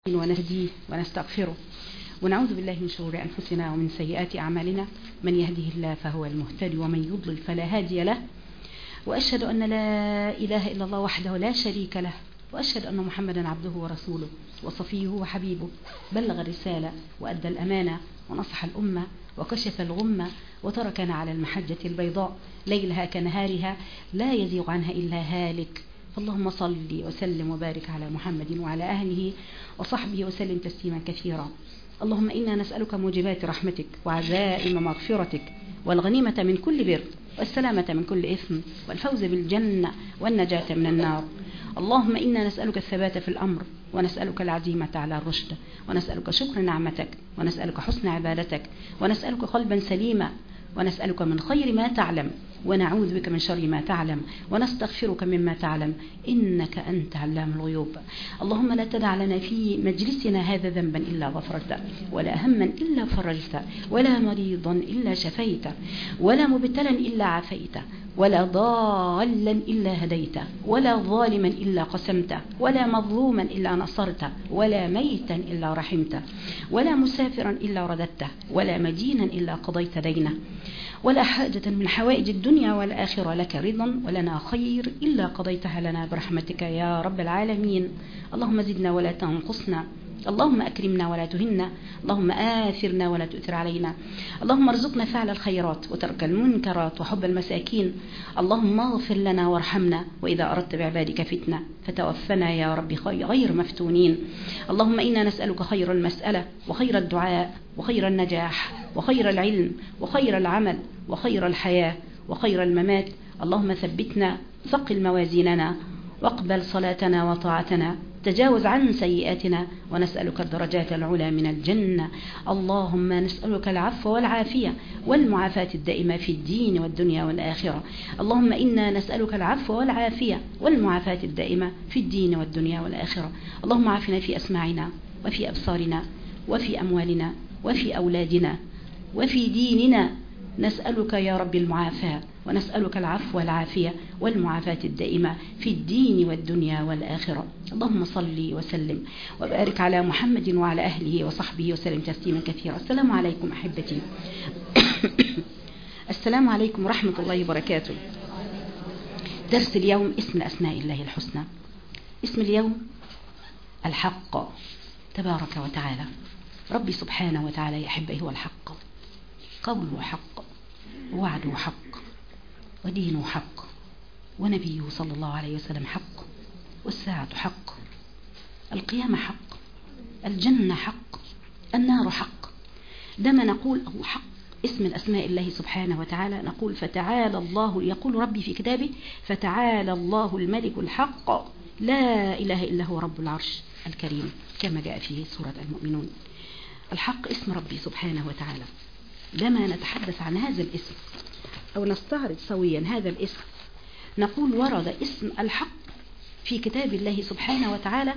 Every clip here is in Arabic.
ونهديه ونستغفره ونعوذ بالله من شرور أنفسنا ومن سيئات أعمالنا. من يهده الله فهو المهتدي ومن يضلل فلا هادي له. وأشهد أن لا إله إلا الله وحده لا شريك له، وأشهد أن محمدا عبده ورسوله وصفيه وحبيبه، بلغ الرسالة وأدى الأمانة ونصح الأمة وكشف الغمة وتركنا على المحجة البيضاء ليلها كنهارها لا يزيغ عنها إلا هالك. اللهم صل وسلم وبارك على محمد وعلى أهله وصحبه وسلم تسليما كثيرا. اللهم إنا نسألك موجبات رحمتك وعزائم مغفرتك والغنيمة من كل بر والسلامة من كل إثم والفوز بالجنة والنجاة من النار. اللهم إنا نسألك الثبات في الأمر ونسألك العزيمة على الرشد ونسألك شكر نعمتك ونسألك حسن عبادتك ونسألك قلبا سليما ونسألك من خير ما تعلم ونعوذ بك من شر ما تعلم ونستغفرك مما تعلم إنك أنت علام الغيوب. اللهم لا تدع لنا في مجلسنا هذا ذنبا إلا غفرته ولا هما إلا فرجته ولا مريضا إلا شفيته ولا مبتلا إلا عافيته ولا ضالا إلا هديته ولا ظالما إلا قسمته ولا مظلوما إلا نصرته ولا ميتا إلا رحمته ولا مسافرا إلا رددته ولا مدينا إلا قضيت دينه ولا حاجة من حوائج الدنيا والآخرة لك رضا ولنا خير إلا قضيتها لنا برحمتك يا رب العالمين. اللهم زدنا ولا تنقصنا، اللهم أكرمنا ولا تهنا، اللهم آثرنا ولا تؤثر علينا، اللهم ارزقنا فعل الخيرات وترك المنكرات وحب المساكين. اللهم اغفر لنا وارحمنا، وإذا أردت بعبادك فتنة فتوفنا يا رب غير مفتونين. اللهم إنا نسألك خير المسألة وخير الدعاء وخير النجاح وخير العلم وخير العمل وخير الحياة وخير الممات. اللهم ثبتنا، ثقل موازيننا، واقبل صلاتنا وطاعتنا، تجاوز عن سيئاتنا، ونسألك الدرجات العلى من الجنة. اللهم نسألك العفو والعافية والمعافاة الدائمة في الدين والدنيا والآخرة. اللهم إنا نسألك العفو والعافية والمعافاة الدائمة في الدين والدنيا والآخرة. اللهم عافنا في أسماعنا وفي أبصارنا وفي أموالنا وفي أولادنا وفي ديننا. نسألك يا رب المعافاة ونسألك العفو والعافية والمعافاة الدائمة في الدين والدنيا والآخرة. اللهم صل وسلم وبارك على محمد وعلى أهله وصحبه وسلم تسليما كثيرا. السلام عليكم أحبتي. السلام عليكم ورحمة الله وبركاته. درس اليوم اسم أسماء الله الحسنى. اسم اليوم الحق تبارك وتعالى. ربي سبحانه وتعالى يحبه هو الحق، قوله حق ووعده حق ودينه حق ونبيه صلى الله عليه وسلم حق والساعة حق، القيامة حق، الجنة حق، النار حق. لما نقول هو حق اسم الأسماء الله سبحانه وتعالى نقول فتعالى الله، يقول ربي في كتابه فتعالى الله الملك الحق لا إله إلا هو رب العرش الكريم، كما جاء في سورة المؤمنون. الحق اسم ربي سبحانه وتعالى. لما نتحدث عن هذا الاسم أو نستعرض سويا هذا الاسم نقول ورد اسم الحق في كتاب الله سبحانه وتعالى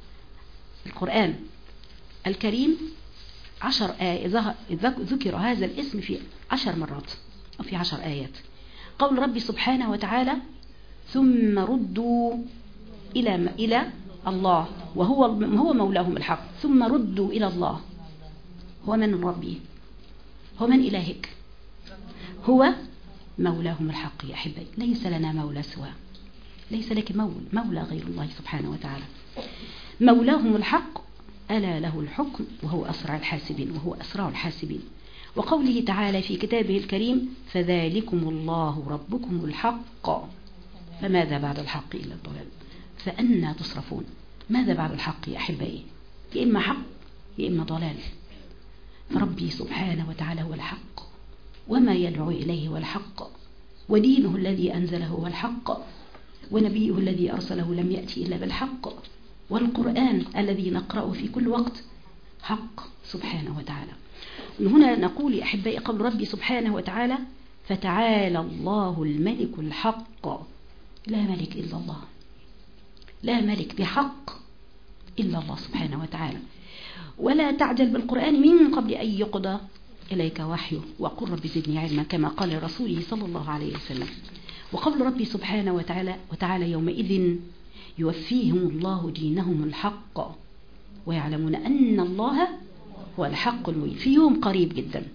القرآن الكريم 10 آيات. ذكر هذا الاسم في 10 مرات أو في 10 آيات. قول ربي سبحانه وتعالى ثم ردوا إلى الله وهو مولاهم الحق. ثم ردوا إلى الله. هو من ربي؟ هو من إلهك؟ هو مولاهم الحق يا أحبائي. ليس لنا مولى سواه، ليس لك مولى غير الله سبحانه وتعالى. مولاهم الحق ألا له الحكم وهو أسرع الحاسبين وهو أسرع الحاسبين. وقوله تعالى في كتابه الكريم فذلكم الله ربكم الحق فماذا بعد الحق إلا الضلال فأنى تصرفون. ماذا بعد الحق يا أحبائي؟ يا إما حق يا إما ضلال. فربي سبحانه وتعالى هو الحق وما يدعو إليه هو الحق ودينه الذي أنزله هو الحق ونبيه الذي أرسله لم يأتي إلا بالحق والقرآن الذي نقرأه في كل وقت حق سبحانه وتعالى. هنا نقول يا أحبائي قول ربي سبحانه وتعالى فتعالى الله الملك الحق. لا ملك إلا الله، لا ملك بحق إلا الله سبحانه وتعالى. ولا تعجل بالقرآن من قبل أن يقضى إليك وحيه وقل رب زدني علما كما قال رسوله صلى الله عليه وسلم. وقول ربي سبحانه وتعالى يومئذ يوفيهم الله دينهم الحق ويعلمون أن الله هو الحق المبين. في يوم قريب جدا،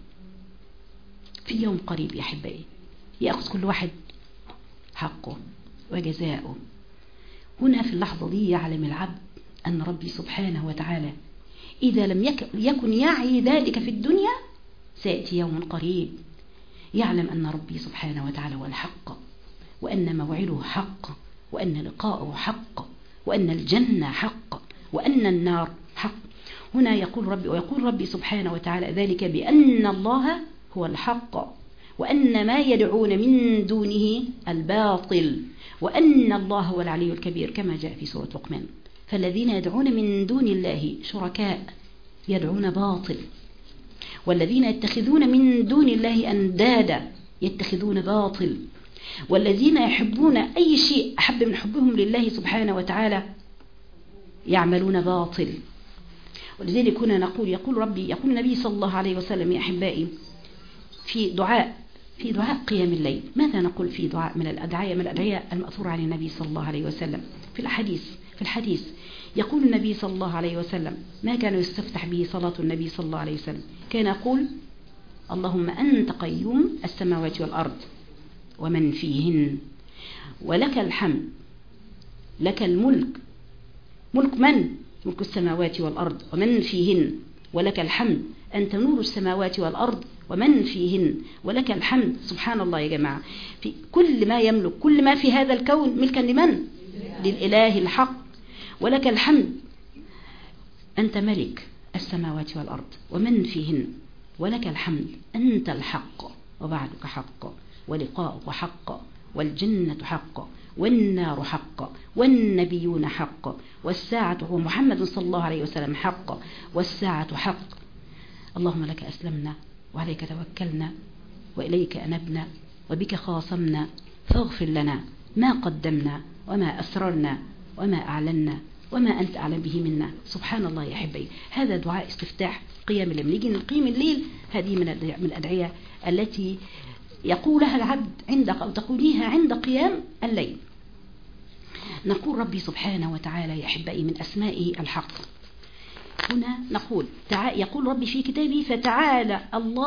في يوم قريب يا أحبائي يأخذ كل واحد حقه وجزاؤه. هنا في اللحظة دي يعلم العبد أن ربي سبحانه وتعالى إذا لم يكن يعي ذلك في الدنيا سيأتي يوم قريب يعلم أن ربي سبحانه وتعالى هو الحق، وأن موعده حق، وأن لقاءه حق، وأن الجنة حق، وأن النار حق. هنا يقول ربي سبحانه وتعالى ذلك بأن الله هو الحق، وأن ما يدعون من دونه الباطل، وأن الله هو العلي الكبير كما جاء في سورة لقمان. فالذين يدعون من دون الله شركاء يدعون باطل، والذين يتخذون من دون الله أندادا يتخذون باطل، والذين يحبون أي شيء أحب من حبهم لله سبحانه وتعالى يعملون باطل. ولذلك هنا نقول يقول النبي صلى الله عليه وسلم يا أحبائي في دعاء قيام الليل. ماذا نقول في دعاء من الأدعية المأثورة عن النبي صلى الله عليه وسلم؟ في الحديث يقول النبي صلى الله عليه وسلم ما كان يستفتح به صلاة النبي صلى الله عليه وسلم، كان يقول اللهم أنت قيوم السماوات والأرض ومن فيهن، ولك الحمد، لك الملك، ملك من؟ ملك السماوات والأرض ومن فيهن، ولك الحمد، أنت نور السماوات والأرض ومن فيهن، ولك الحمد. سبحان الله يا جماعة، في كل ما يملك، كل ما في هذا الكون ملكا لمن؟ للإله الحق. ولك الحمد، أنت ملك السماوات والأرض ومن فيهن، ولك الحمد، أنت الحق وبعدك حق، ولقاؤك حق، والجنة حق، والنار حق، والنبيون حق، والساعة هو محمد صلى الله عليه وسلم حق، والساعة حق. اللهم لك أسلمنا وعليك توكلنا وإليك أنبنا وبك خاصمنا، فاغفر لنا ما قدمنا وما أسررنا وما أعلنا وما أنت أعلم به منا. سبحان الله يا حبي، هذا دعاء استفتاح قيام الليل. نيجي نقيم الليل، هذه من الأدعية التي يقولها العبد أو تقوليها عند قيام الليل. نقول ربي سبحانه وتعالى يا أحبائي من أسمائه الحق. هنا نقول يقول ربي في كتابه فتعالى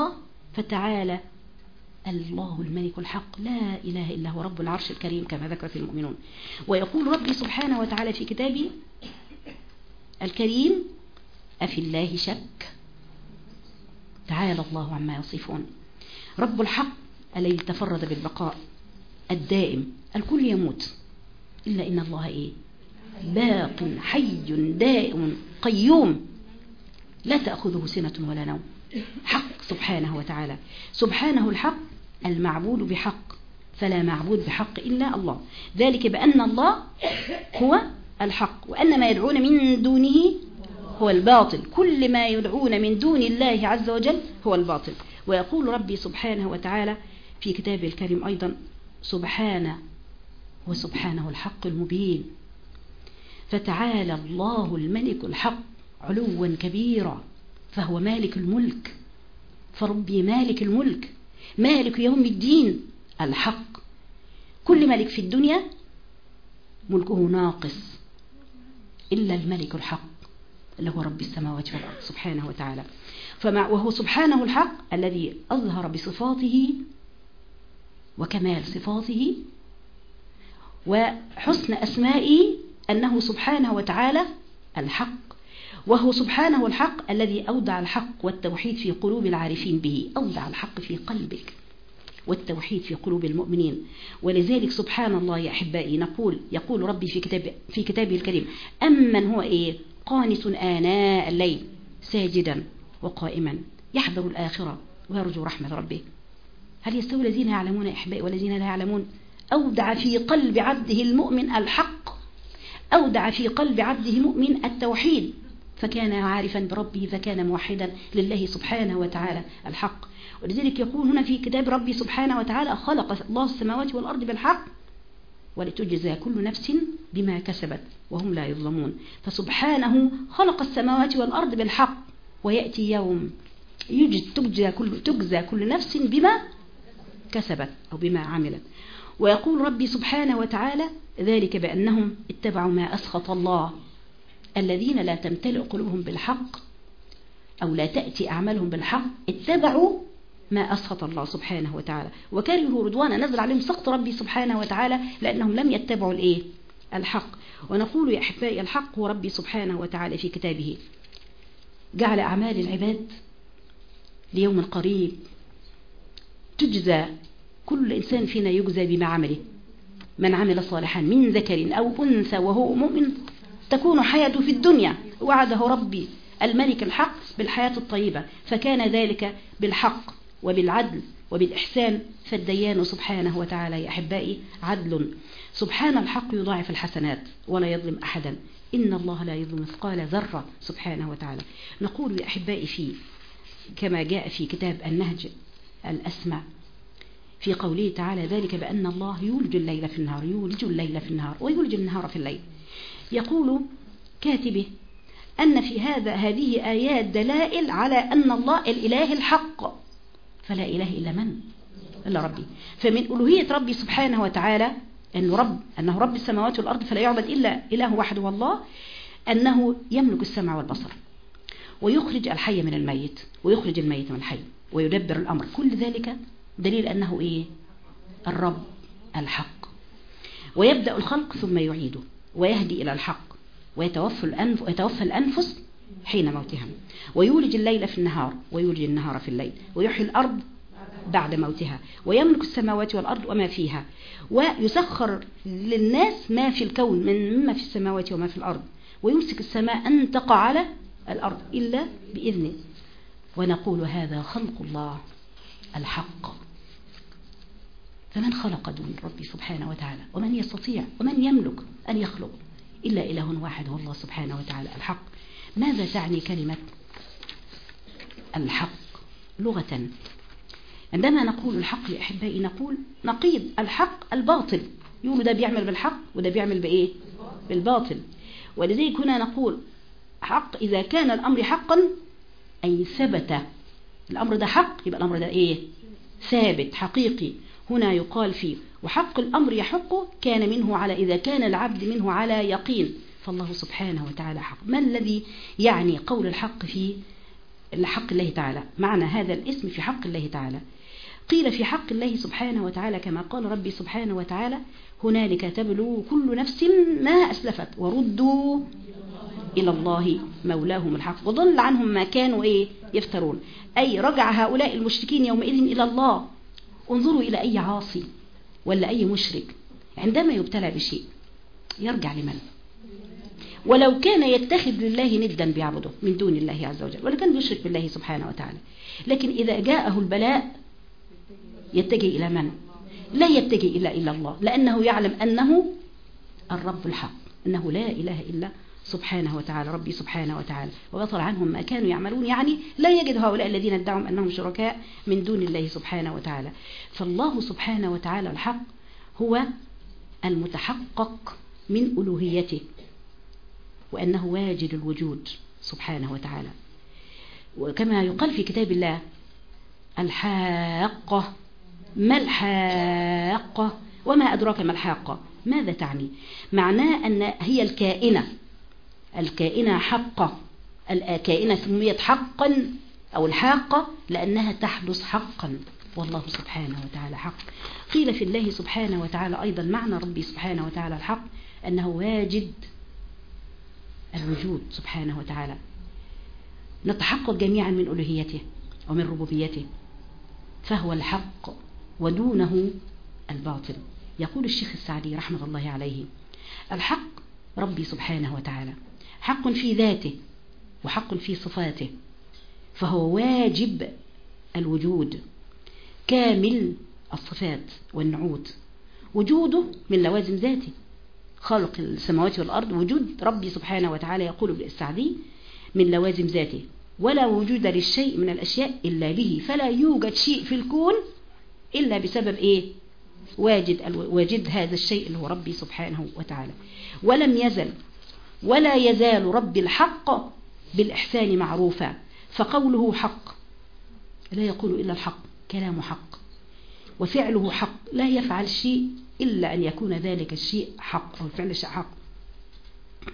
الله الملك الحق لا إله إلا هو رب العرش الكريم كما ذكر في المؤمنون. ويقول ربي سبحانه وتعالى في كتابه الكريم أفي الله شك، تعالى الله عما يصفون. رب الحق الذي تفرد بالبقاء الدائم، الكل يموت إلا إن الله باق حي دائم قيوم لا تأخذه سنة ولا نوم، حق سبحانه وتعالى. سبحانه الحق المعبود بحق، فلا معبود بحق إلا الله، ذلك بأن الله هو الحق، وأن ما يدعون من دونه هو الباطل، كل ما يدعون من دون الله عز وجل هو الباطل. ويقول ربي سبحانه وتعالى في كتابه الكريم أيضا سبحانه وسبحانه الحق المبين. فتعالى الله الملك الحق علوا كبيرا، فهو مالك الملك، فربي مالك الملك، مالك يوم الدين الحق. كل ملك في الدنيا ملكه ناقص إلا الملك الحق اللي هو رب السماوات والأرض سبحانه وتعالى. وهو سبحانه الحق الذي أظهر بصفاته وكمال صفاته وحسن أسمائه أنه سبحانه وتعالى الحق. وهو سبحانه الحق الذي أودع الحق والتوحيد في قلوب العارفين به، أودع الحق في قلبك والتوحيد في قلوب المؤمنين. ولذلك سبحان الله يا أحبائي يقول ربي في كتابه الكريم أمن هو قانت آناء الليل ساجدا وقائما يحذر الآخرة ويرجو رحمة ربه. هل يستوي الذين يعلمون يا أحبائي والذين لا يعلمون؟ أودع في قلب عبده المؤمن الحق، أودع في قلب عبده المؤمن التوحيد، فكان عارفا بربه فكان موحدا لله سبحانه وتعالى الحق. ولذلك يقول هنا في كتاب ربي سبحانه وتعالى خلق الله السماوات والأرض بالحق ولتجزى كل نفس بما كسبت وهم لا يظلمون. فسبحانه خلق السماوات والأرض بالحق، ويأتي يوم تجزى كل نفس بما كسبت أو بما عملت. ويقول ربي سبحانه وتعالى ذلك بأنهم اتبعوا ما أسخط الله الذين لا تمتلئ قلوبهم بالحق أو لا تأتي أعمالهم بالحق اتبعوا ما أسخط الله سبحانه وتعالى وكرهوا رضوانا نزل عليهم سخط ربي سبحانه وتعالى لأنهم لم يتبعوا الإيه؟ الحق. ونقول يا أحبائي الحق هو ربي سبحانه وتعالى في كتابه جعل أعمال العباد ليوم قريب تجزى، كل إنسان فينا يجزى بما عمله، من عمل صالحا من ذكر أو أنثى وهو مؤمن تكون حياته في الدنيا وعده ربي الملك الحق بالحياة الطيبة، فكان ذلك بالحق وبالعدل وبالإحسان، فالديان سبحانه وتعالى يا أحبائي عدل، سبحان الحق يضاعف الحسنات ولا يظلم أحدا، إن الله لا يظلم مثقال ذرة سبحانه وتعالى. نقول يا أحبائي فيه كما جاء في كتاب النهج الأسمى في قوله تعالى ذلك بأن الله يولج الليل في النهار، يولج الليل في النهار ويولج النهار في الليل. يقول كاتبه أن في هذه آيات دلائل على أن الله الإله الحق، فلا إله إلا من؟ إلا ربي. فمن ألوهية ربي سبحانه وتعالى أنه رب السماوات والأرض فلا يعبد إلا إله وحده والله، أنه يملك السمع والبصر ويخرج الحي من الميت ويخرج الميت من الحي ويدبر الأمر، كل ذلك دليل أنه إيه؟ الرب الحق. ويبدأ الخلق ثم يعيده ويهدي إلى الحق ويتوفى الأنفس حين موتها، ويولج الليل في النهار ويولج النهار في الليل، ويحيي الأرض بعد موتها، ويملك السماوات والأرض وما فيها، ويسخر للناس ما في الكون مما في السماوات وما في الأرض، ويمسك السماء أن تقع على الأرض إلا بإذنه. ونقول هذا خلق الله الحق، فمن خلق دون ربي سبحانه وتعالى؟ ومن يستطيع ومن يملك أن يخلق إلا إله واحد هو الله سبحانه وتعالى الحق. ماذا تعني كلمة الحق لغة؟ عندما نقول الحق يا أحبائي نقول نقيض الحق الباطل، يقولوا ده بيعمل بالحق وده بيعمل بإيه؟ بالباطل. ولذلك هنا نقول حق إذا كان الأمر حقا أي ثبت الأمر ده حق، يبقى الأمر ده إيه؟ ثابت حقيقي. هنا يقال فيه وحق الأمر يحق كان منه على، إذا كان العبد منه على يقين، فالله سبحانه وتعالى حق. ما الذي يعني قول الحق في حق الله تعالى؟ معنى هذا الاسم في حق الله تعالى، قيل في حق الله سبحانه وتعالى كما قال ربي سبحانه وتعالى هنالك تبلو كل نفس ما أسلفت وردوا إلى الله مولاهم الحق وضل عنهم ما كانوا إيه؟ يفترون. أي رجع هؤلاء المشركين يومئذ إلى الله. انظروا إلى أي عاصي ولا أي مشرك عندما يبتلى بشيء يرجع لمن؟ ولو كان يتخذ لله ندا بيعبده من دون الله عز وجل، ولا كان يشرك بالله سبحانه وتعالى، لكن إذا جاءه البلاء يتجه إلى من؟ لا يتجه إلا الله، لأنه يعلم أنه الرب الحق، أنه لا إله إلا سبحانه وتعالى ربي سبحانه وتعالى، وبطل عنهم ما كانوا يعملون. يعني لا يجد هؤلاء الذين ادعوا أنهم شركاء من دون الله سبحانه وتعالى. فالله سبحانه وتعالى الحق هو المتحقق من ألوهيته، وأنه واجد الوجود سبحانه وتعالى. وكما يقال في كتاب الله الحاقة، ما الحاقة وما أدراك ما الحاقة؟ ماذا تعني؟ معناه أن هي الكائنة حقة، الكائنة سميت حقا أو الحاقة لأنها تحدث حقا، والله سبحانه وتعالى حق. قيل في الله سبحانه وتعالى أيضا معنى ربي سبحانه وتعالى الحق أنه واجد الوجود سبحانه وتعالى. نتحقق جميعا من ألوهيته ومن ربوبيته، فهو الحق ودونه الباطل. يقول الشيخ السعدي رحمة الله عليه الحق ربي سبحانه وتعالى حق في ذاته وحق في صفاته، فهو واجب الوجود كامل الصفات والنعوت، وجوده من لوازم ذاته، خلق السماوات والأرض وجود ربي سبحانه وتعالى. يقول ابن السعدي من لوازم ذاته، ولا وجود للشيء من الأشياء إلا به، فلا يوجد شيء في الكون إلا بسبب إيه؟ واجد هذا الشيء اللي هو ربي سبحانه وتعالى. ولم يزل ولا يزال ربي الحق بالإحسان معروفا، فقوله حق لا يقول إلا الحق، كلام حق، وفعله حق، لا يفعل شيء إلا أن يكون ذلك الشيء حق أو الفعل شيء حق.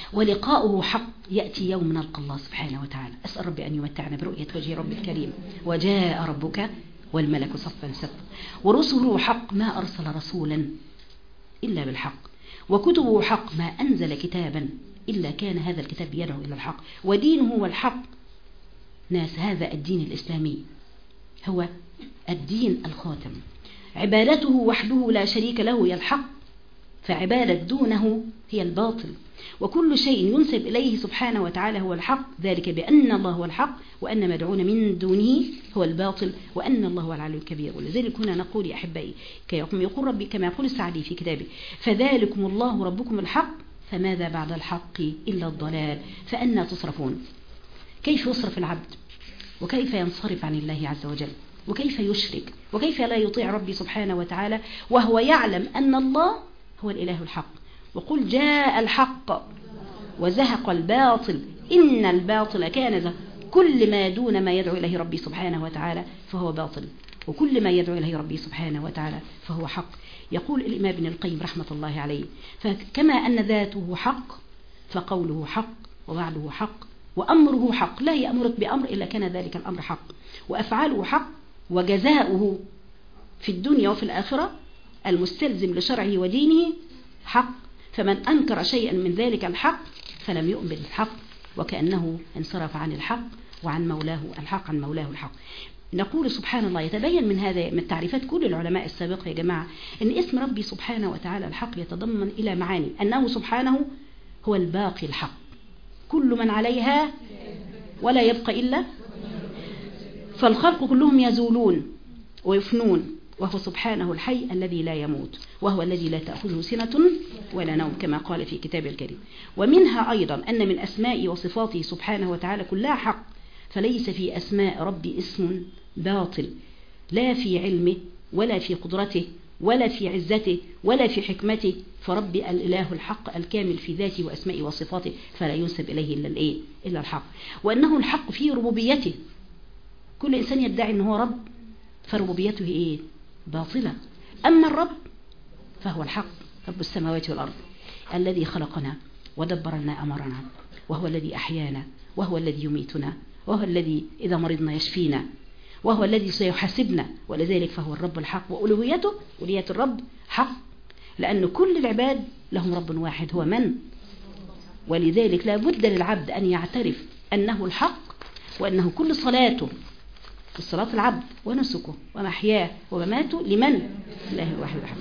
ولقاؤه حق، يأتي يوم نلقى الله سبحانه وتعالى. أسأل ربي أن يمتعنا برؤية وجه رب الكريم. وجاء ربك والملك صفا صفا. ورسله حق، ما أرسل رسولا إلا بالحق. وكتبه حق، ما أنزل كتابا إلا كان هذا الكتاب يدعو إلى الحق. ودينه هو الحق. ناس هذا الدين الإسلامي هو الدين الخاتم. عبادته وحده لا شريك له هي الحق، فعبادة دونه هي الباطل. وكل شيء ينسب إليه سبحانه وتعالى هو الحق، ذلك بأن الله هو الحق وأن ما دعون من دونه هو الباطل وأن الله هو العلي الكبير. ولذلك هنا نقول يا أحبائي يقول ربي كما يقول السعدي في كتابه: فذلكم الله ربكم الحق فماذا بعد الحق إلا الضلال فأنا تصرفون. كيف يصرف العبد وكيف ينصرف عن الله عز وجل وكيف يشرك وكيف لا يطيع ربي سبحانه وتعالى وهو يعلم أن الله هو الإله الحق. وقل جاء الحق وزهق الباطل إن الباطل كان زهق. كل ما دون ما يدعو إليه ربي سبحانه وتعالى فهو باطل، وكل ما يدعو إليه ربي سبحانه وتعالى فهو حق. يقول الإمام ابن القيم رحمة الله عليه: فكما أن ذاته حق فقوله حق ووعده حق وأمره حق، لا يأمرك بأمر إلا كان ذلك الأمر حق، وأفعاله حق، وجزاؤه في الدنيا وفي الآخرة المستلزم لشرعه ودينه حق. فمن أنكر شيئا من ذلك الحق فلم يؤمن بالحق وكأنه انصرف عن الحق وعن مولاه الحق، عن مولاه الحق. نقول سبحان الله يتبين من هذا من تعريفات كل العلماء السابقة يا جماعة أن اسم ربي سبحانه وتعالى الحق يتضمن إلى معاني أنه سبحانه هو الباقي الحق، كل من عليها ولا يبقى إلا، فالخلق كلهم يزولون ويفنون وهو سبحانه الحي الذي لا يموت، وهو الذي لا تأخذه سنة ولا نوم كما قال في كتاب الكريم. ومنها أيضا أن من أسماء وصفاته سبحانه وتعالى كلها حق، فليس في أسماء ربي اسم باطل، لا في علمه ولا في قدرته ولا في عزته ولا في حكمته، فربي الإله الحق الكامل في ذاته وأسمائه وصفاته، فلا ينسب إليه إلا الحق. وأنه الحق في ربوبيته. كل إنسان يدعي أنه رب فربوبيته باطلة. أما الرب فهو الحق، رب السماوات والأرض الذي خلقنا ودبر لنا أمرنا، وهو الذي أحيانا، وهو الذي يميتنا، وهو الذي إذا مرضنا يشفينا، وهو الذي سيحاسبنا. ولذلك فهو الرب الحق، وألوهيته ألوهية الرب حق، لأن كل العباد لهم رب واحد هو من. ولذلك لا بد للعبد أن يعترف أنه الحق، وأنه كل صلاته الصلاة العبد ونسكه ومحياه ومماته لمن؟ الله الواحد الأحد.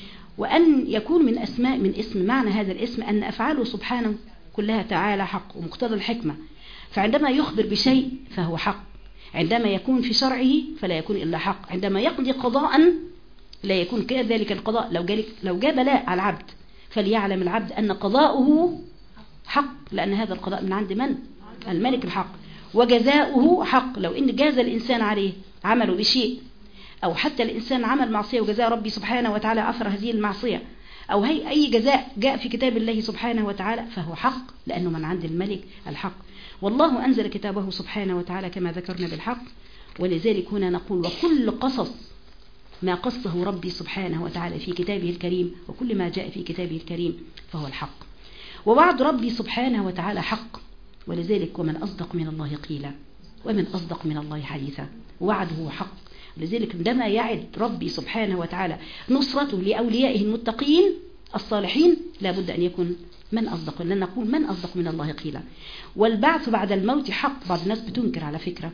وأن يكون من اسم معنى هذا الاسم أن أفعاله سبحانه كلها تعالى حق ومقتضى الحكمة. فعندما يخبر بشيء فهو حق، عندما يكون في شرعه فلا يكون إلا حق، عندما يقضي قضاء لا يكون كذلك القضاء. لو جاء بلاء على العبد فليعلم العبد أن قضاؤه حق، لأن هذا القضاء من عند من؟ الملك الحق. وجزاؤه حق، لو إن جاز الإنسان عليه عمله بشيء، أو حتى الإنسان عمل معصية وجزاء ربي سبحانه وتعالى أثر هذه المعصية، أو أي جزاء جاء في كتاب الله سبحانه وتعالى فهو حق، لأنه من عند الملك الحق. والله أنزل كتابه سبحانه وتعالى كما ذكرنا بالحق. ولذلك هنا نقول: وكل قصص ما قصه ربي سبحانه وتعالى في كتابه الكريم، وكل ما جاء في كتابه الكريم فهو الحق. ووعد ربي سبحانه وتعالى حق، ولذلك ومن أصدق من الله قيلا ومن أصدق من الله حديثا، وعده حق. لذلك عندما يعد ربي سبحانه وتعالى نصرته لأوليائه المتقين الصالحين لابد أن يكون من أصدق، لن نقول من أصدق من الله قيلا. والبعث بعد الموت حق. بعض الناس بتنكر على فكرة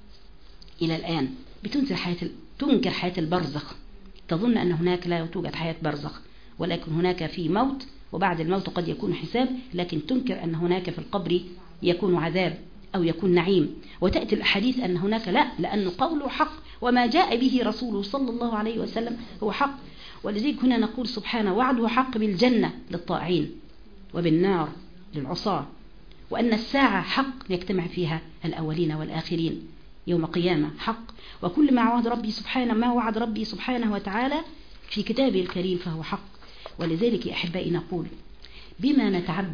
إلى الآن، تنكر حياة البرزخ، تظن أن هناك لا توجد حياة برزخ، ولكن هناك في موت، وبعد الموت قد يكون حساب، لكن تنكر أن هناك في القبر يكون عذاب أو يكون نعيم. وتأتي الأحاديث أن هناك لا، لأن قوله حق، وما جاء به رسوله صلى الله عليه وسلم هو حق. ولذلك هنا نقول سبحانه: وعده حق بالجنة للطائعين وبالنار للعصاة، وأن الساعة حق يجتمع فيها الأولين والآخرين يوم قيامة حق. وكل ما وعد ربي سبحانه وتعالى في كتابه الكريم فهو حق. ولذلك يا أحبائي نقول: بما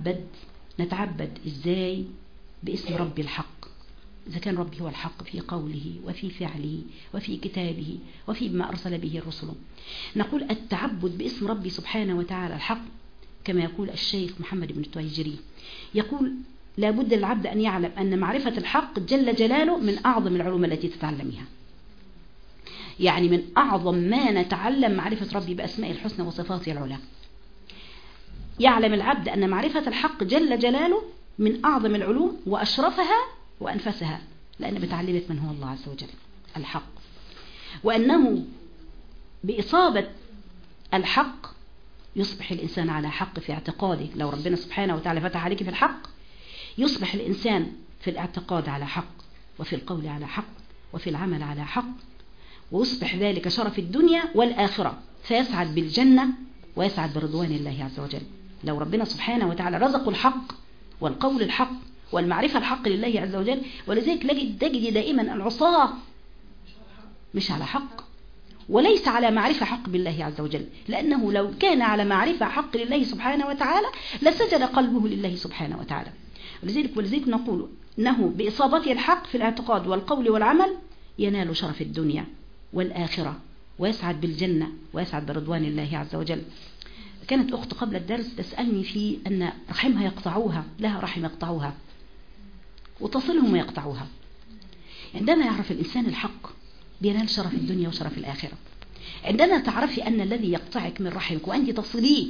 نتعبد إزاي؟ باسم ربي الحق. إذا كان ربي هو الحق في قوله وفي فعله وفي كتابه وفي ما أرسل به الرسل، نقول التعبد باسم ربي سبحانه وتعالى الحق كما يقول الشيخ محمد بن التويجري، يقول لا بد للعبد أن يعلم أن معرفة الحق جل جلاله من أعظم العلوم التي تتعلمها. يعني من أعظم ما نتعلم معرفة ربي بأسماء الحسنى وصفاته العلى. يعلم العبد أن معرفة الحق جل جلاله من أعظم العلوم وأشرفها وأنفسها، لأن بتعلمك من هو الله عز وجل الحق، وأنه بإصابة الحق يصبح الإنسان على حق في اعتقاده. لو ربنا سبحانه وتعالى فتح عليك في الحق يصبح الإنسان في الاعتقاد على حق، وفي القول على حق، وفي العمل على حق، ويصبح ذلك شرف الدنيا والآخرة، فيسعد بالجنة ويسعد برضوان الله عز وجل. لو ربنا سبحانه وتعالى رزق الحق والقول الحق والمعرفة الحق لله عز وجل. ولذلك تجد دائما العصاة مش على حق وليس على معرفة حق بالله عز وجل، لأنه لو كان على معرفة حق لله سبحانه وتعالى لسجد قلبه لله سبحانه وتعالى. ولذلك نقول أنه بإصابته الحق في الاعتقاد والقول والعمل ينال شرف الدنيا والآخرة ويسعد بالجنة ويسعد برضوان الله عز وجل. كانت أخت قبل الدرس تسألني في أن رحمها يقطعوها، لها رحم يقطعوها وتصلهم ويقطعوها. عندما يعرف الإنسان الحق بينال شرف الدنيا وشرف الآخرة. عندما تعرفي أن الذي يقطعك من رحمك وأنت تصليه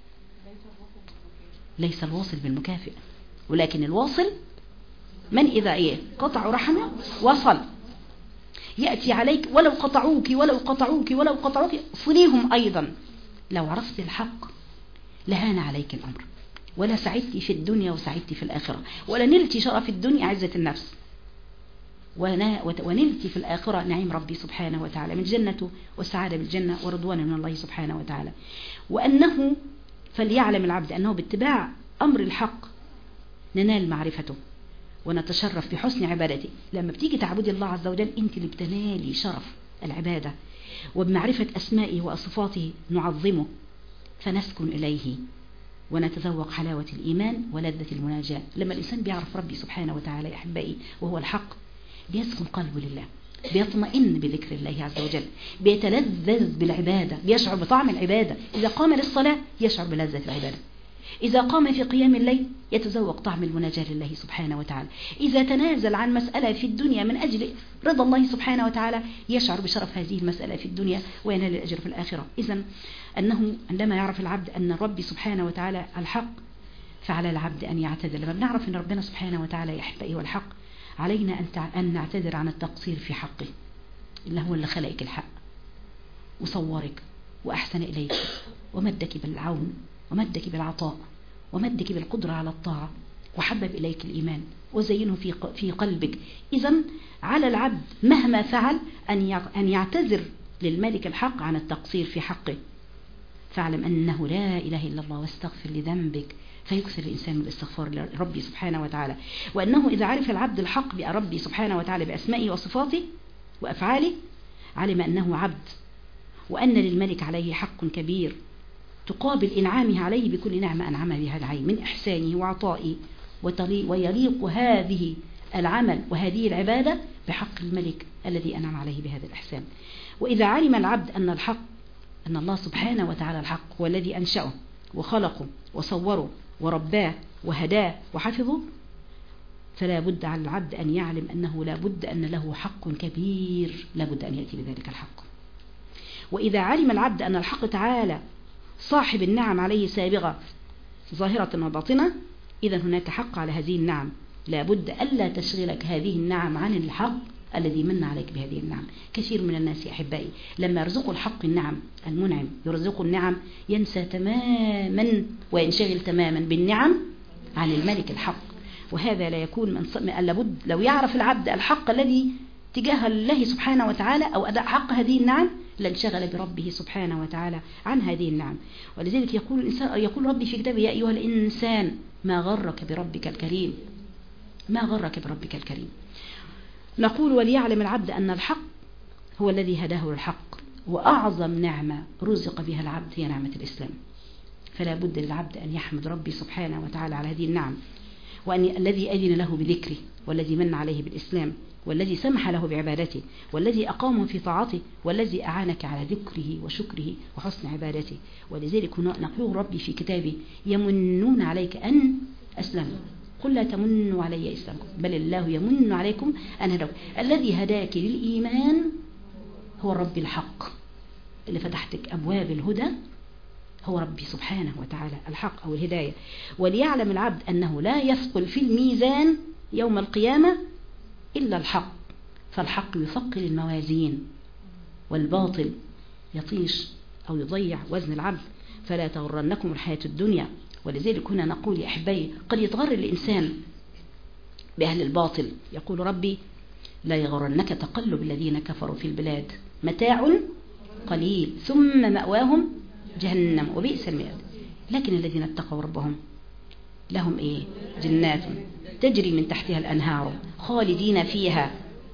ليس الواصل بالمكافئ، ولكن الواصل من إذا قطعوا رحمه وصل. يأتي عليك ولو قطعوك ولو قطعوك ولو قطعوك صليهم أيضا. لو عرفت الحق لهان عليك الأمر، ولا سعدت في الدنيا وسعدت في الآخرة، ولا نلت شرف الدنيا عزة النفس، ونلت في الآخرة نعيم ربي سبحانه وتعالى من جنته والسعادة بالجنة ورضوان من الله سبحانه وتعالى. وأنه فليعلم العبد أنه باتباع أمر الحق ننال معرفته ونتشرف بحسن عبادته. لما بتيجي تعبدي الله عز وجل أنت اللي بتنالي شرف العبادة، وبمعرفة أسمائه وصفاته نعظمه فنسكن إليه ونتذوق حلاوة الإيمان ولذة المناجاة. لما الإنسان بيعرف ربي سبحانه وتعالى يا أحبائي وهو الحق بيسكن قلبه لله، بيطمئن بذكر الله عز وجل، بيتلذذ بالعبادة، بيشعر بطعم العبادة. إذا قام للصلاة يشعر بلذة العبادة، إذا قام في قيام الليل يتذوق طعم المناجاة لله سبحانه وتعالى، إذا تنازل عن مسألة في الدنيا من أجل رضا الله سبحانه وتعالى يشعر بشرف هذه المسألة في الدنيا وينال الأجر في الآخرة. إذن أنه عندما يعرف العبد أن ربي سبحانه وتعالى الحق فعلى العبد أن يعتذر. لما بنعرف أن ربنا سبحانه وتعالى يحبئي والحق علينا أن نعتذر عن التقصير في حقه، اللي هو اللي خلقك الحق وصورك وأحسن إليك ومدك بالعون ومدك بالعطاء ومدك بالقدرة على الطاعة وحبب إليك الإيمان وزينه في قلبك. إذن على العبد مهما فعل أن يعتذر للملك الحق عن التقصير في حقه. فاعلم أنه لا إله إلا الله واستغفر لذنبك، فيكثر الإنسان من الاستغفار لربي سبحانه وتعالى. وأنه إذا عرف العبد الحق بربي سبحانه وتعالى بأسمائه وصفاته وأفعاله علم أنه عبد، وأن للملك عليه حق كبير تقابل إنعامه عليه بكل نعمة أنعم بها عليه من إحسانه وعطائه، ويليق هذه العمل وهذه العبادة بحق الملك الذي أنعم عليه بهذا الإحسان. وإذا علم العبد أن الحق أن الله سبحانه وتعالى الحق هو الذي أنشأه وخلقه وصوره ورباه وهداه وحفظه، فلا بد على العبد أن يعلم أنه لا بد أن له حق كبير لا بد أن يأتي بذلك الحق. وإذا علم العبد أن الحق تعالى صاحب النعم عليه سابغة ظاهرة وباطنة، إذن هناك حق على هذه النعم، لا بد ألا تشغلك هذه النعم عن الحق الذي من عليك بهذه النعم. كثير من الناس يا أحبائي لما يرزقوا الحق النعم المنعم يرزقوا النعم ينسى تماما وينشغل تماما بالنعم عن الملك الحق. وهذا لا يكون من لابد لو يعرف العبد الحق الذي تجاه الله سبحانه وتعالى أو أداء حق هذه النعم لانشغل بربه سبحانه وتعالى عن هذه النعم. ولذلك يقول ربي في كتابه يا أيها الإنسان ما غرك بربك الكريم، ما غرك بربك الكريم. نقول وليعلم العبد أن الحق هو الذي هداه للحق، وأعظم نعمة رزق بها العبد هي نعمة الإسلام. فلا بد للعبد أن يحمد ربي سبحانه وتعالى على هذه النعم وأن الذي أذن له بذكره، والذي من عليه بالإسلام، والذي سمح له بعبادته، والذي أقامه في طاعته، والذي أعانك على ذكره وشكره وحسن عبادته. ولذلك نقول ربي في كتابه: يمنون عليك أن أسلموا، قل لا تمنوا علي إسلامكم بل الله يمن عليكم أن هداكم. الذي هداك للإيمان هو ربي الحق، اللي فتحتك أبواب الهدى هو ربي سبحانه وتعالى الحق أو الهداية. وليعلم العبد أنه لا يثقل في الميزان يوم القيامة إلا الحق، فالحق يثقل الموازين، والباطل يطيش أو يضيع وزن العبد. فلا تغرنكم الحياة الدنيا. ولذلك هنا نقول يا أحبائي: قد يتغر الإنسان بأهل الباطل، يقول ربي: لا يغرنك تقلب الذين كفروا في البلاد، متاع قليل ثم مأواهم جهنم وبئس المهاد. لكن الذين اتقوا ربهم لهم إيه؟ جنات تجري من تحتها الأنهار خالدين فيها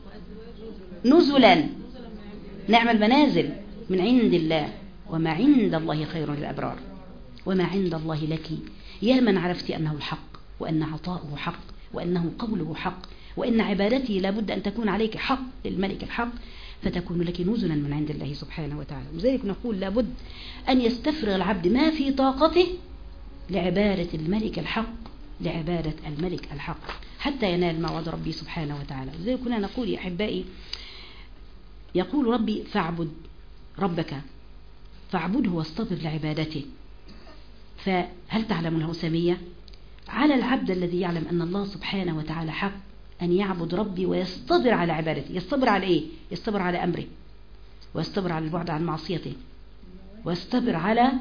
نزلا، نعم المنازل، من عند الله، وما عند الله خير للأبرار. وما عند الله لك يا من عرفت أنه الحق، وأن عطاؤه حق، وأنه قوله حق، وأن عبادته لابد أن تكون عليك حق للملك الحق، فتكون لك نزلا من عند الله سبحانه وتعالى. لذلك نقول لابد أن يستفرغ العبد ما في طاقته لعبادة الملك الحق، لعبادة الملك الحق، حتى ينال ما وعد ربي سبحانه وتعالى. لذلك كنا نقول يا أحبائي: يقول ربي: فاعبد ربك، فاعبده واصطبر لعبادته. فهل تعلم له سمية؟ على العبد الذي يعلم أن الله سبحانه وتعالى حق أن يعبد ربي ويصطبر على عبادته. يصطبر على إيه؟ يصطبر على أمره، ويصطبر على البعد عن معصيته، ويصطبر على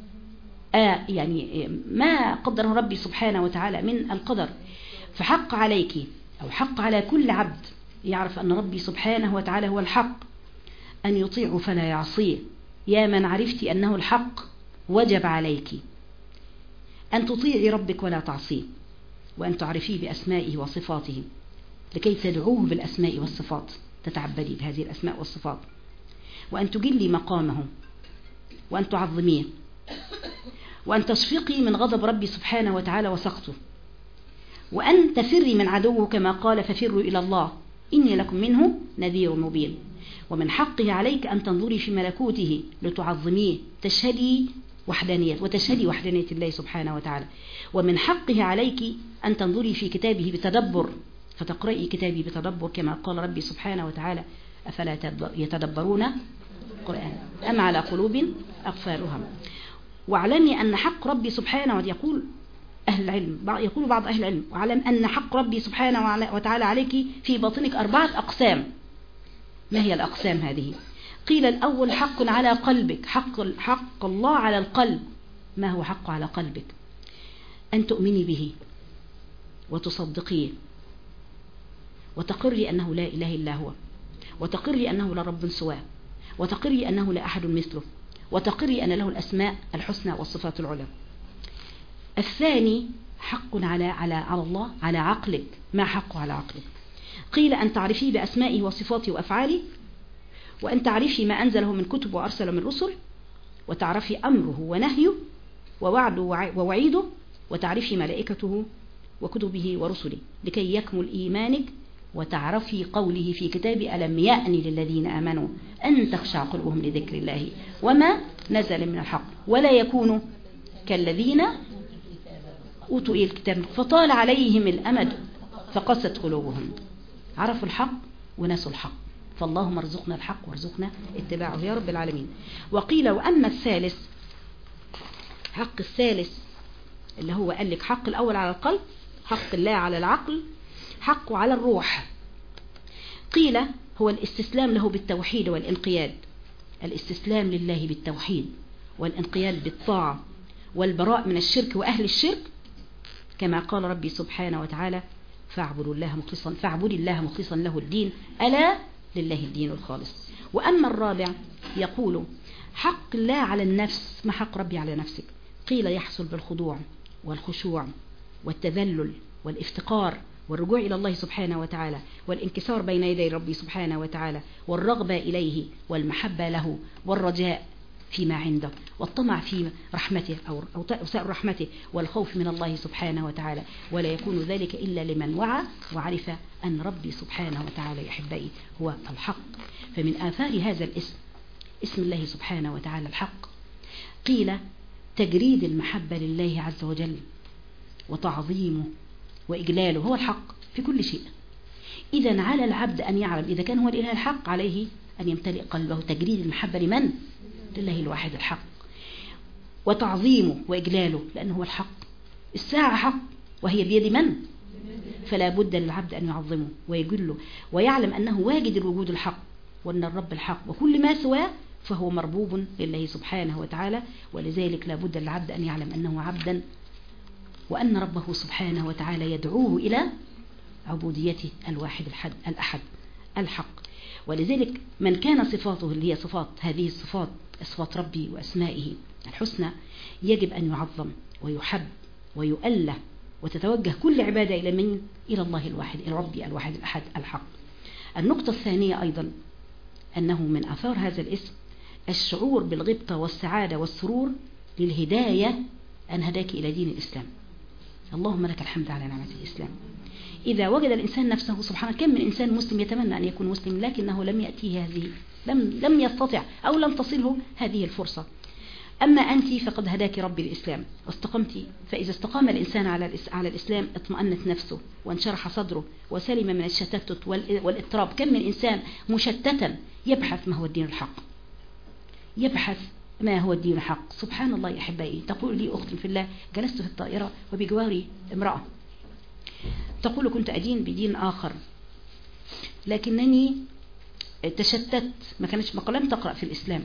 يعني ما قدره ربي سبحانه وتعالى من القدر. فحق عليك أو حق على كل عبد يعرف أن ربي سبحانه وتعالى هو الحق أن يطيع فلا يعصيه. يا من عرفت أنه الحق وجب عليك أن تطيعي ربك ولا تعصيه، وأن تعرفيه بأسمائه وصفاته، لكي تدعوه بالأسماء والصفات، تتعبدي بهذه الأسماء والصفات، وأن تجلي مقامه، وأن تعظميه، وأن تشفقي من غضب ربي سبحانه وتعالى وسخطه، وأن تفري من عدوه كما قال: ففروا إلى الله إني لكم منه نذير مبين. ومن حقه عليك أن تنظري في ملكوته لتعظميه، تشهدي وحدانية الله سبحانه وتعالى. ومن حقه عليك أن تنظري في كتابه بتدبر، فتقرأي كتابه بتدبر كما قال ربي سبحانه وتعالى: أفلا يتدبرون القرآن أم على قلوب أقفالها. واعلمي أن حق ربي سبحانه وتعالى، يقول بعض أهل العلم: واعلم أن حق ربي سبحانه وتعالى عليك في باطنك 4 أقسام. ما هي الأقسام هذه؟ قيل: الأول حق على قلبك، حق الله على القلب. ما هو حق على قلبك؟ أن تؤمني به وتصدقيه، وتقري أنه لا إله إلا هو، وتقري أنه لا رب سواه، وتقري أنه لا أحد مثله، وتقري أن له الأسماء الحسنى والصفات العلى. الثاني حق على الله على عقلك. ما حقه على عقلك؟ قيل: أن تعرفيه بأسمائه وصفاته وأفعاله، وأن تعرفي ما أنزله من كتب وأرسل من رسل، وتعرفي أمره ونهيه ووعده ووعيده، وتعرفي ملائكته وكتبه ورسله، لكي يكمل إيمانك، وتعرفي قوله في كتابه: ألم يأن للذين آمنوا أن تخشع قلوبهم لذكر الله وما نزل من الحق ولا يكونوا كالذين أوتوا الكتاب فطال عليهم الأمد فقست قلوبهم. عرفوا الحق ونسوا الحق، فاللهم ارزقنا الحق وارزقنا اتباعه يا رب العالمين. وقيل: وأما الثالث، حق الثالث اللي هو قال لك حق الأول على القلب، حق الله على العقل، حقه على الروح. قيل: هو الاستسلام له بالتوحيد والانقياد، الاستسلام لله بالتوحيد والانقياد بالطاعة، والبراء من الشرك وأهل الشرك، كما قال ربي سبحانه وتعالى: فاعبدوا الله مخلصا له الدين، ألا لله الدين الخالص. وأما الرابع يقول: حق الله على النفس. ما حق ربي على نفسك؟ قيل: يحصل بالخضوع والخشوع والتذلل والافتقار والرجوع إلى الله سبحانه وتعالى، والانكسار بين يدي ربي سبحانه وتعالى، والرغبة إليه والمحبة له والرجاء فيما عنده، والطمع في رحمته أو سائر رحمته، والخوف من الله سبحانه وتعالى. ولا يكون ذلك إلا لمن وعى وعرف أن ربي سبحانه وتعالى يا أحبائي هو الحق. فمن آثار هذا الاسم، اسم الله سبحانه وتعالى الحق، قيل تجريد المحبة لله عز وجل وتعظيمه وإجلاله، هو الحق في كل شيء. إذا على العبد أن يعلم إذا كان هو الإله الحق، عليه أن يمتلئ قلبه تجريد المحبة لمن؟ لله الواحد الحق، وتعظيمه وإجلاله، لأنه هو الحق. الساعة حق وهي بيد من؟ فلا بد للعبد أن يعظمه ويجله، ويعلم أنه واجد الوجود الحق، وأن الرب الحق، وكل ما سواه فهو مربوب لله سبحانه وتعالى. ولذلك لا بد للعبد أن يعلم أنه عبدا، وأن ربه سبحانه وتعالى يدعوه إلى عبوديته الواحد الأحد الحق. ولذلك من كان صفاته اللي هي صفات هذه الصفات، صفات ربي وأسمائه الحسنى، يجب أن يعظم ويحب ويؤله، وتتوجه كل عبادة إلى من؟ إلى الله الواحد، إلى ربي الواحد الأحد الحق. النقطة الثانية أيضا أنه من آثار هذا الاسم الشعور بالغبطة والسعادة والسرور للهداية، أن هداك إلى دين الإسلام. اللهم لك الحمد على نعمة الإسلام. إذا وجد الإنسان نفسه سبحانه، كم من إنسان مسلم يتمنى أن يكون مسلم لكنه لم يأتيه هذه، لم يستطع أو لم تصله هذه الفرصة. أما أنت فقد هداك ربي الإسلام واستقمت. فإذا استقام الإنسان على الإسلام اطمأنت نفسه وانشرح صدره وسلم من الشتت والاضطراب. كم من إنسان مشتتا يبحث ما هو الدين الحق، يبحث ما هو الدين الحق. سبحان الله يا أحبائي. تقول لي أخت في الله، جلست في الطائرة وبجواري امرأة تقول كنت أدين بدين آخر لكنني تشتت، ما لم تقرأ في الإسلام،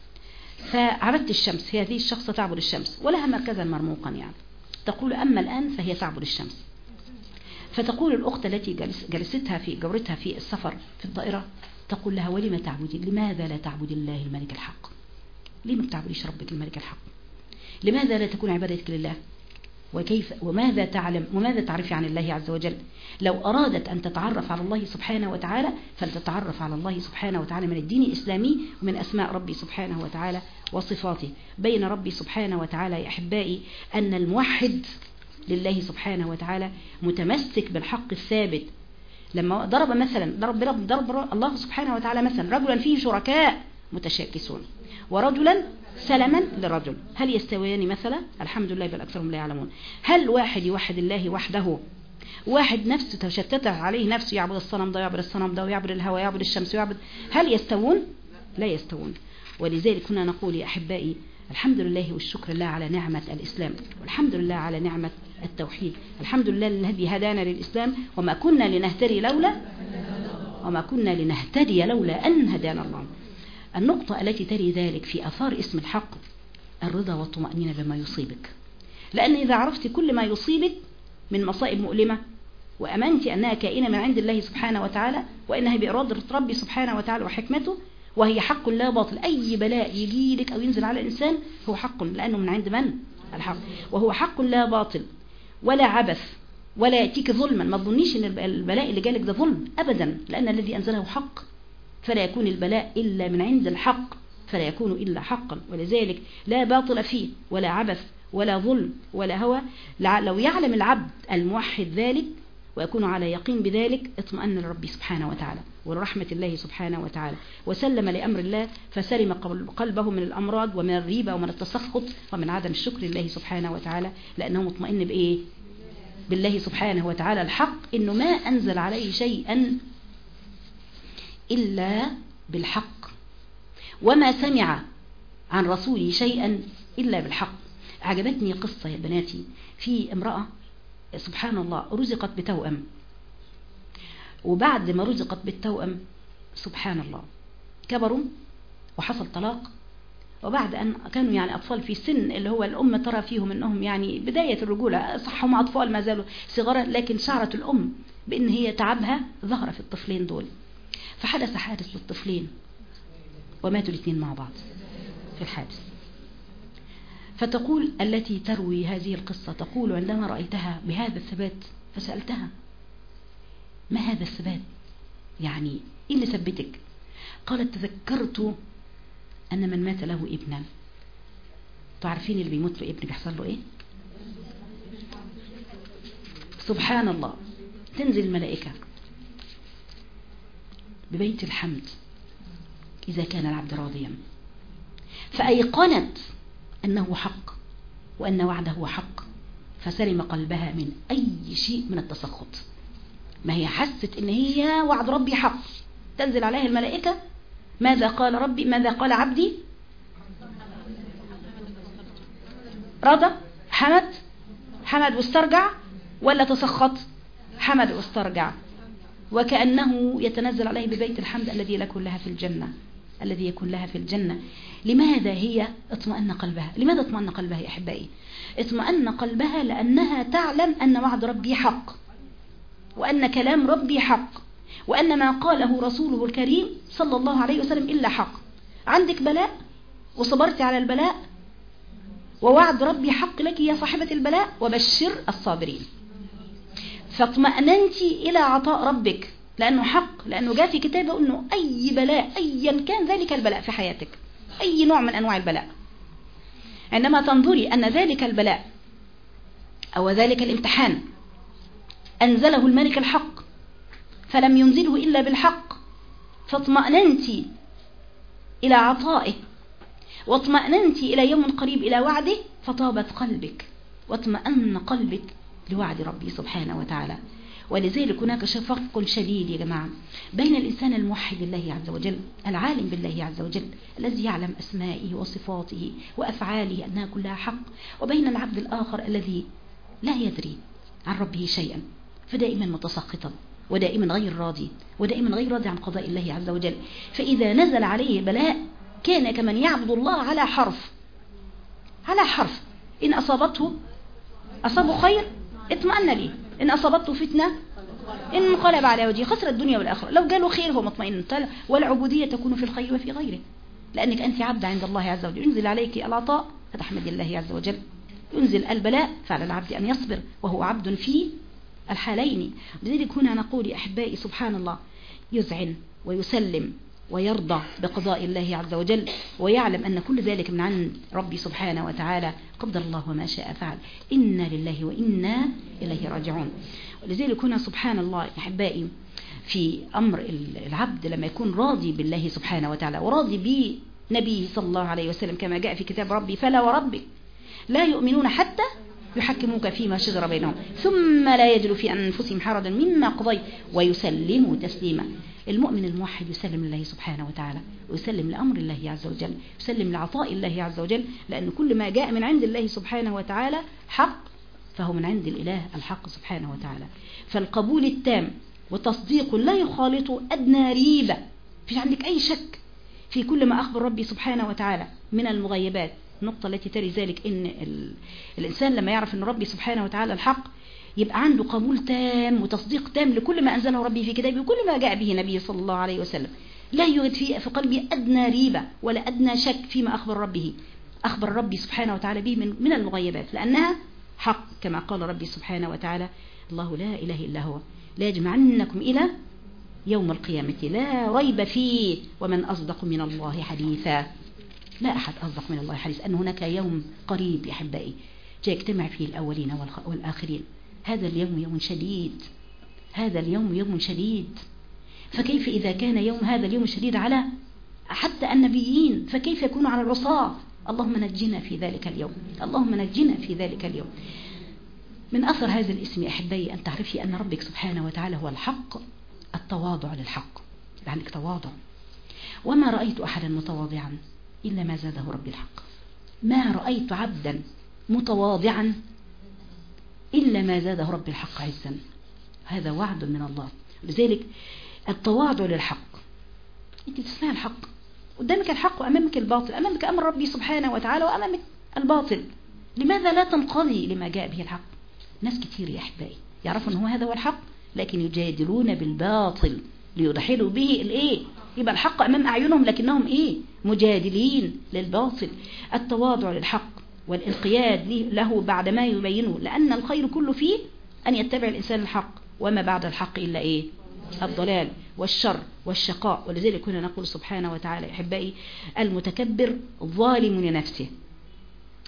فعبدت الشمس. هذه الشخصة تعبد الشمس ولها مركزا مرموقا يعني. تقول أما الآن فهي تعبد الشمس. فتقول الأخت التي جلستها في جورتها في السفر في الطائرة، تقول لها ولما تعبدين؟ لماذا لا تعبد الله الملك الحق؟ ليه ما بتعبديش ربك الملك الحق؟ لماذا لا تكون عبادتك لله؟ وكيف وماذا تعلم وماذا تعرفي عن الله عز وجل؟ لو أرادت أن تتعرف على الله سبحانه وتعالى فلتتعرف على الله سبحانه وتعالى من الدين الإسلامي ومن أسماء ربي سبحانه وتعالى وصفاته. بين ربي سبحانه وتعالى يا أحبائي أن الموحد لله سبحانه وتعالى متمسك بالحق الثابت. لما ضرب مثلا ضرب الله سبحانه وتعالى مثلا رجلا فيه شركاء متشاكسون ورجلا سلما لرجل، هل يستويان مثلا؟ الحمد لله بل أكثرهم لا يعلمون. هل واحد يوحد الله وحده، واحد نفسه تشتته عليه نفسه يعبد الصنم ده ويعبد الصنم ده ويعبد الهوى ويعبد الشمس ويعبد، هل يستوون؟ لا يستوون. ولذلك كنا نقول يا أحبائي الحمد لله والشكر لله على نعمة الإسلام، والحمد لله على نعمة التوحيد. الحمد لله الذي هدانا للإسلام وما كنا لنهتدي لولا أن هدانا الله. النقطة التي تلي ذلك في آثار اسم الحق الرضا والطمأنينة بما يصيبك. لأن إذا عرفت كل ما يصيبك من مصائب مؤلمة وأمنت أنها كائنة من عند الله سبحانه وتعالى وإنها بإرادة ربي سبحانه وتعالى وحكمته، وهي حق لا باطل. أي بلاء يجي لك أو ينزل على الإنسان هو حق، لأنه من عند من؟ الحق. وهو حق لا باطل ولا عبث ولا يأتيك ظلما. ما تظنيش أن البلاء اللي جالك ده ظلم أبدا، لأن الذي أنزله حق، فلا يكون البلاء إلا من عند الحق، فلا يكون إلا حقا. ولذلك لا باطل فيه ولا عبث ولا ظلم ولا هوى. لو يعلم العبد الموحد ذلك ويكون على يقين بذلك اطمأن لربي سبحانه وتعالى ولرحمة الله سبحانه وتعالى وسلم لأمر الله، فسلم قلبه من الأمراض ومن الريبة ومن التسخط ومن عدم الشكر لله سبحانه وتعالى، لأنه مطمئن بإيه؟ بالله سبحانه وتعالى الحق، إنه ما أنزل عليه شيئا إلا بالحق، وما سمع عن رسوله شيئا إلا بالحق. عجبتني قصة يا بناتي في امرأة سبحان الله رزقت بتوأم، وبعد ما رزقت بالتوأم سبحان الله كبروا وحصل طلاق، وبعد أن كانوا يعني أطفال في سن اللي هو الأم ترى فيهم أنهم يعني بداية الرجولة، صح هم أطفال ما زالوا صغارا، لكن شعرت الأم بأن هي تعبها ظهر في الطفلين دول، فحدث حادث للطفلين وماتوا الاثنين مع بعض في الحادث. فتقول التي تروي هذه القصة، تقول عندما رأيتها بهذا الثبات فسألتها ما هذا الثبات؟ يعني إيه اللي ثبتك؟ قالت تذكرت أن من مات له ابنا تعرفين اللي بيموت له ابن بيحصل له ايه؟ سبحان الله، تنزل الملائكة ببيت الحمد إذا كان العبد راضيا، فأيقنت أنه حق وأن وعده هو حق، فسلم قلبها من أي شيء من التسخط. ما هي حست إن هي وعد ربي حق، تنزل عليها الملائكة، ماذا قال ربي، ماذا قال عبدي؟ رضى، حمد واسترجع، ولا تسخط؟ حمد واسترجع، وكأنه يتنزل عليه ببيت الحمد الذي لكن لها في الجنة، الذي يكون لها في الجنة. لماذا هي اطمأن قلبها؟ لماذا اطمأن قلبها يا أحبائي؟ اطمأن قلبها لأنها تعلم أن وعد ربي حق، وأن كلام ربي حق، وأن ما قاله رسوله الكريم صلى الله عليه وسلم إلا حق. عندك بلاء وصبرت على البلاء، ووعد ربي حق لك يا صاحبة البلاء، وبشر الصابرين. فاطمأننت إلى عطاء ربك لأنه حق، لأنه جاء في كتابه أنه أي بلاء أيا كان ذلك البلاء في حياتك، أي نوع من أنواع البلاء، عندما تنظري أن ذلك البلاء أو ذلك الامتحان أنزله الملك الحق فلم ينزله إلا بالحق، فاطمأننت إلى عطائه، واطمأننت إلى يوم قريب إلى وعده، فطابت قلبك واطمأن قلبك لوعد ربي سبحانه وتعالى. ولذلك هناك فرق شديد يا جماعة بين الإنسان الموحد لله عز وجل العالم بالله عز وجل الذي يعلم أسمائه وصفاته وأفعاله أنها كلها حق، وبين العبد الآخر الذي لا يدري عن ربه شيئا، فدائما متسخطا ودائما غير راضي، ودائما غير راضي عن قضاء الله عز وجل. فإذا نزل عليه بلاء كان كمن يعبد الله على حرف، على حرف. إن أصابه خير اطمأن لي، إن أصابته فتنة إن انقلب على وجهه خسر الدنيا والآخرة. لو جاله خير هو مطمئن. والعبودية تكون في الخير وفي غيره، لأنك أنت عبد عند الله عز وجل. ينزل عليك العطاء فتحمد الله عز وجل، ينزل البلاء فعلى العبد أن يصبر وهو عبد في الحالين. لذلك هنا نقول يا أحبائي سبحان الله، يذعن ويسلم ويرضى بقضاء الله عز وجل، ويعلم أن كل ذلك من عند ربي سبحانه وتعالى، قدر الله وما شاء فعل، إنا لله وإنا إليه راجعون. ولذلك هنا سبحان الله يا أحبائي في أمر العبد لما يكون راضي بالله سبحانه وتعالى وراضي بنبيه صلى الله عليه وسلم كما جاء في كتاب ربي، فلا وربك لا يؤمنون حتى يحكموك فيما شجر بينهم ثم لا يجدوا في أنفسهم حرجا مما قضيت ويسلموا تسليما. المؤمن الموحد يسلم لله سبحانه وتعالى، ويسلم لأمر الله عز وجل، يسلم لعطاء الله عز وجل، لأن كل ما جاء من عند الله سبحانه وتعالى حق، فهو من عند الإله الحق سبحانه وتعالى. فالقبول التام وتصديق لا يخالط أدنى ريبة، فيش عندك أي شك في كل ما أخبر ربي سبحانه وتعالى من المغيبات. النقطة التي تلي ذلك إن الإنسان لما يعرف أن ربي سبحانه وتعالى الحق يبقى عنده قبول تام وتصديق تام لكل ما أنزله ربي في كتابه وكل ما جاء به نبيه صلى الله عليه وسلم. لا يوجد في قلبي أدنى ريبة ولا أدنى شك فيما أخبر ربي سبحانه وتعالى به من المغيبات، لأنها حق كما قال ربي سبحانه وتعالى: الله لا إله إلا هو لا يجمعنكم إلى يوم القيامة لا ريب فيه ومن أصدق من الله حديثا. لا أحد أصدق من الله حديث، أن هناك يوم قريب يا أحبائي يجتمع فيه الأولين والآخرين. هذا اليوم يوم شديد، هذا اليوم يوم شديد. فكيف إذا كان هذا اليوم شديد على حتى النبيين، فكيف يكون على العصاة؟ اللهم نجنا في ذلك اليوم، اللهم نجنا في ذلك اليوم. من أثر هذا الاسم يا أحبائي أن تعرفي أن ربك سبحانه وتعالى هو الحق، التواضع للحق، عندك تواضع. وما رأيت أحدا متواضعا إلا ما زاده ربي الحق، ما رأيت عبدا متواضعا إلا ما زاده ربي الحق عزا. هذا وعد من الله. لذلك التواضع للحق، أنت تسمع الحق، قدامك الحق وأمامك الباطل، أمامك أمر ربي سبحانه وتعالى وأمامك الباطل، لماذا لا تنقضي لما جاء به الحق؟ ناس كتير يا أحبائي يعرفوا أنه هذا هو الحق، لكن يجادلون بالباطل ليدحلوا به الإيه؟ يبقى الحق أمام أعينهم لكنهم إيه؟ مجادلين للباطل. التواضع للحق والانقياد له بعد ما يبينه، لأن الخير كله فيه أن يتبع الإنسان الحق، وما بعد الحق إلا إيه؟ الضلال والشر والشقاء. ولذلك كنا نقول سبحانه وتعالى يا أحبائي: المتكبر ظالم لنفسه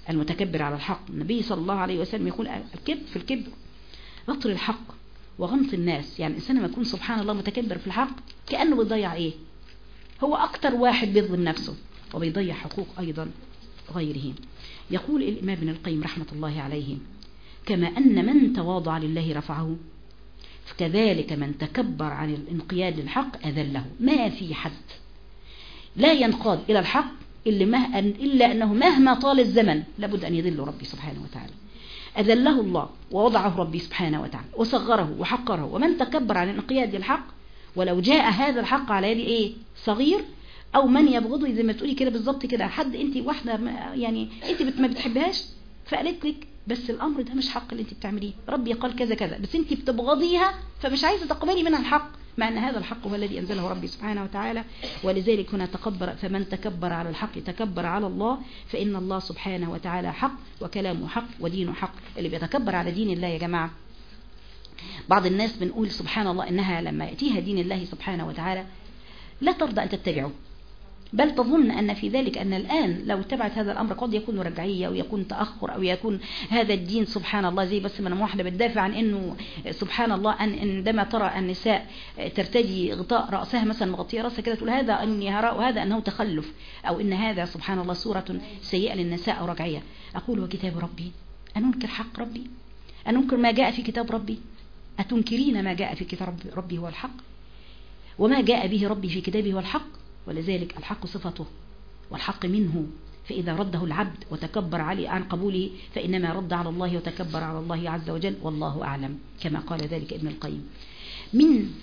المتكبر على الحق. النبي صلى الله عليه وسلم يقول الكبر في الكبر غطر الحق وغمط الناس. يعني الإنسان لما يكون سبحان الله متكبر في الحق كأنه بيضيع إيه؟ هو أكتر واحد بيظلم نفسه وبيضيع حقوق أيضا غيره. يقول الإمام ابن القيم رحمة الله عليه: كما أن من تواضع لله رفعه، فكذلك من تكبر عن الانقياد للحق أذله. ما في حد لا ينقاد إلى الحق إلا أنه مهما طال الزمن لابد أن يذل ربي سبحانه وتعالى. أذله الله ووضعه ربي سبحانه وتعالى وصغره وحقره. ومن تكبر عن الانقياد للحق ولو جاء هذا الحق على يد إيه صغير أو من يبغضه، زي ما تقولي كده بالظبط كده، حد أنت واحدة يعني أنت ما بتحبهاش فقالت لك بس الأمر ده مش حق اللي أنت بتعمليه، ربي قال كذا كذا، بس أنت بتبغضيها فمش عايزة تقبلي منها الحق، مع أن هذا الحق هو الذي أنزله ربي سبحانه وتعالى. ولذلك هنا تكبر، فمن تكبر على الحق تكبر على الله، فإن الله سبحانه وتعالى حق وكلامه حق ودينه حق. اللي بيتكبر على دين الله يا جماعة، بعض الناس بنقول سبحان الله إنها لما يأتيها دين الله سبحانه وتعالى لا ترضى أن تتبعه، بل تظن أن في ذلك أن الآن لو اتبعت هذا الأمر قد يكون رجعية أو يكون تأخر أو يكون هذا الدين سبحان الله زي بس من واحدة بتدافع عن أنه سبحان الله أن عندما ترى النساء ترتدي غطاء رأسها مثلا مغطية رأسها كده تقول هذا أني هراء وهذا أنه تخلف أو إن هذا سبحان الله صورة سيئة للنساء أو رجعية. أقول وكتاب ربي أننكر حق ربي؟ أننكر ما جاء في كتاب ربي؟ أتنكرين ما جاء في كتاب ربي هو الحق، وما جاء به ربي في كتابه هو الحق. ولذلك الحق صفته والحق منه، فإذا رده العبد وتكبر عليه عن قبوله فإنما رد على الله وتكبر على الله عز وجل، والله أعلم، كما قال ذلك ابن القيم. من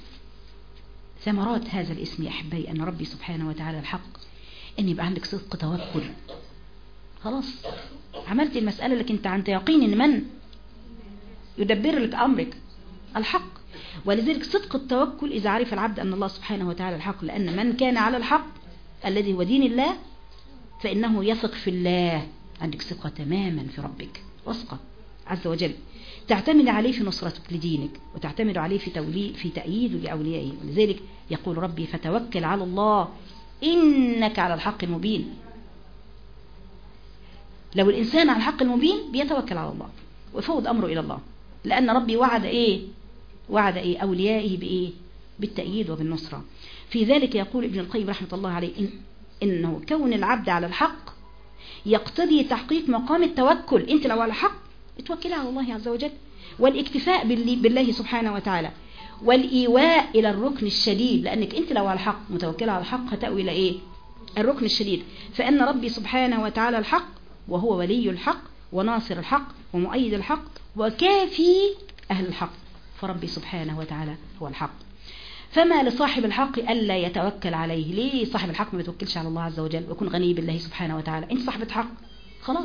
ثمرات هذا الاسم يا أحبائي أن ربي سبحانه وتعالى الحق، أن يبقى عندك صدق توكل. خلاص عملت المسألة لك أنت عن يقين أن من يدبر لك أمرك الحق. ولذلك صدق التوكل إذا عرف العبد أن الله سبحانه وتعالى الحق، لأن من كان على الحق الذي هو دين الله فإنه يثق في الله. عندك ثقة تماما في ربك، وثقة عز وجل تعتمد عليه في نصرتك لدينك، وتعتمد عليه في تأييد لأوليائه. ولذلك يقول ربي فتوكل على الله إنك على الحق المبين. لو الإنسان على الحق المبين بيتوكل على الله ويفوض أمره إلى الله، لأن ربي وعد إيه؟ وعد إيه؟ أوليائه بإيه؟ بالتأييد وبالنصرة. في ذلك يقول ابن القيم رحمة الله عليه إنه كون العبد على الحق يقتضي تحقيق مقام التوكل. أنت لو على حق اتوكل على الله عز وجل، والاكتفاء بالله سبحانه وتعالى، والإيواء إلى الركن الشديد، لأنك أنت لو على الحق متوكلة على الحق هتأوي إلى إيه؟ الركن الشديد. فإن ربي سبحانه وتعالى الحق، وهو ولي الحق وناصر الحق ومؤيد الحق وكافي أهل الحق، فربي سبحانه وتعالى هو الحق. فما لصاحب الحق ألا يتوكل عليه. ليه صاحب الحق ما يتوكلش على الله عز وجل ويكون غني بالله سبحانه وتعالى؟ أنت صاحبة حق خلاص،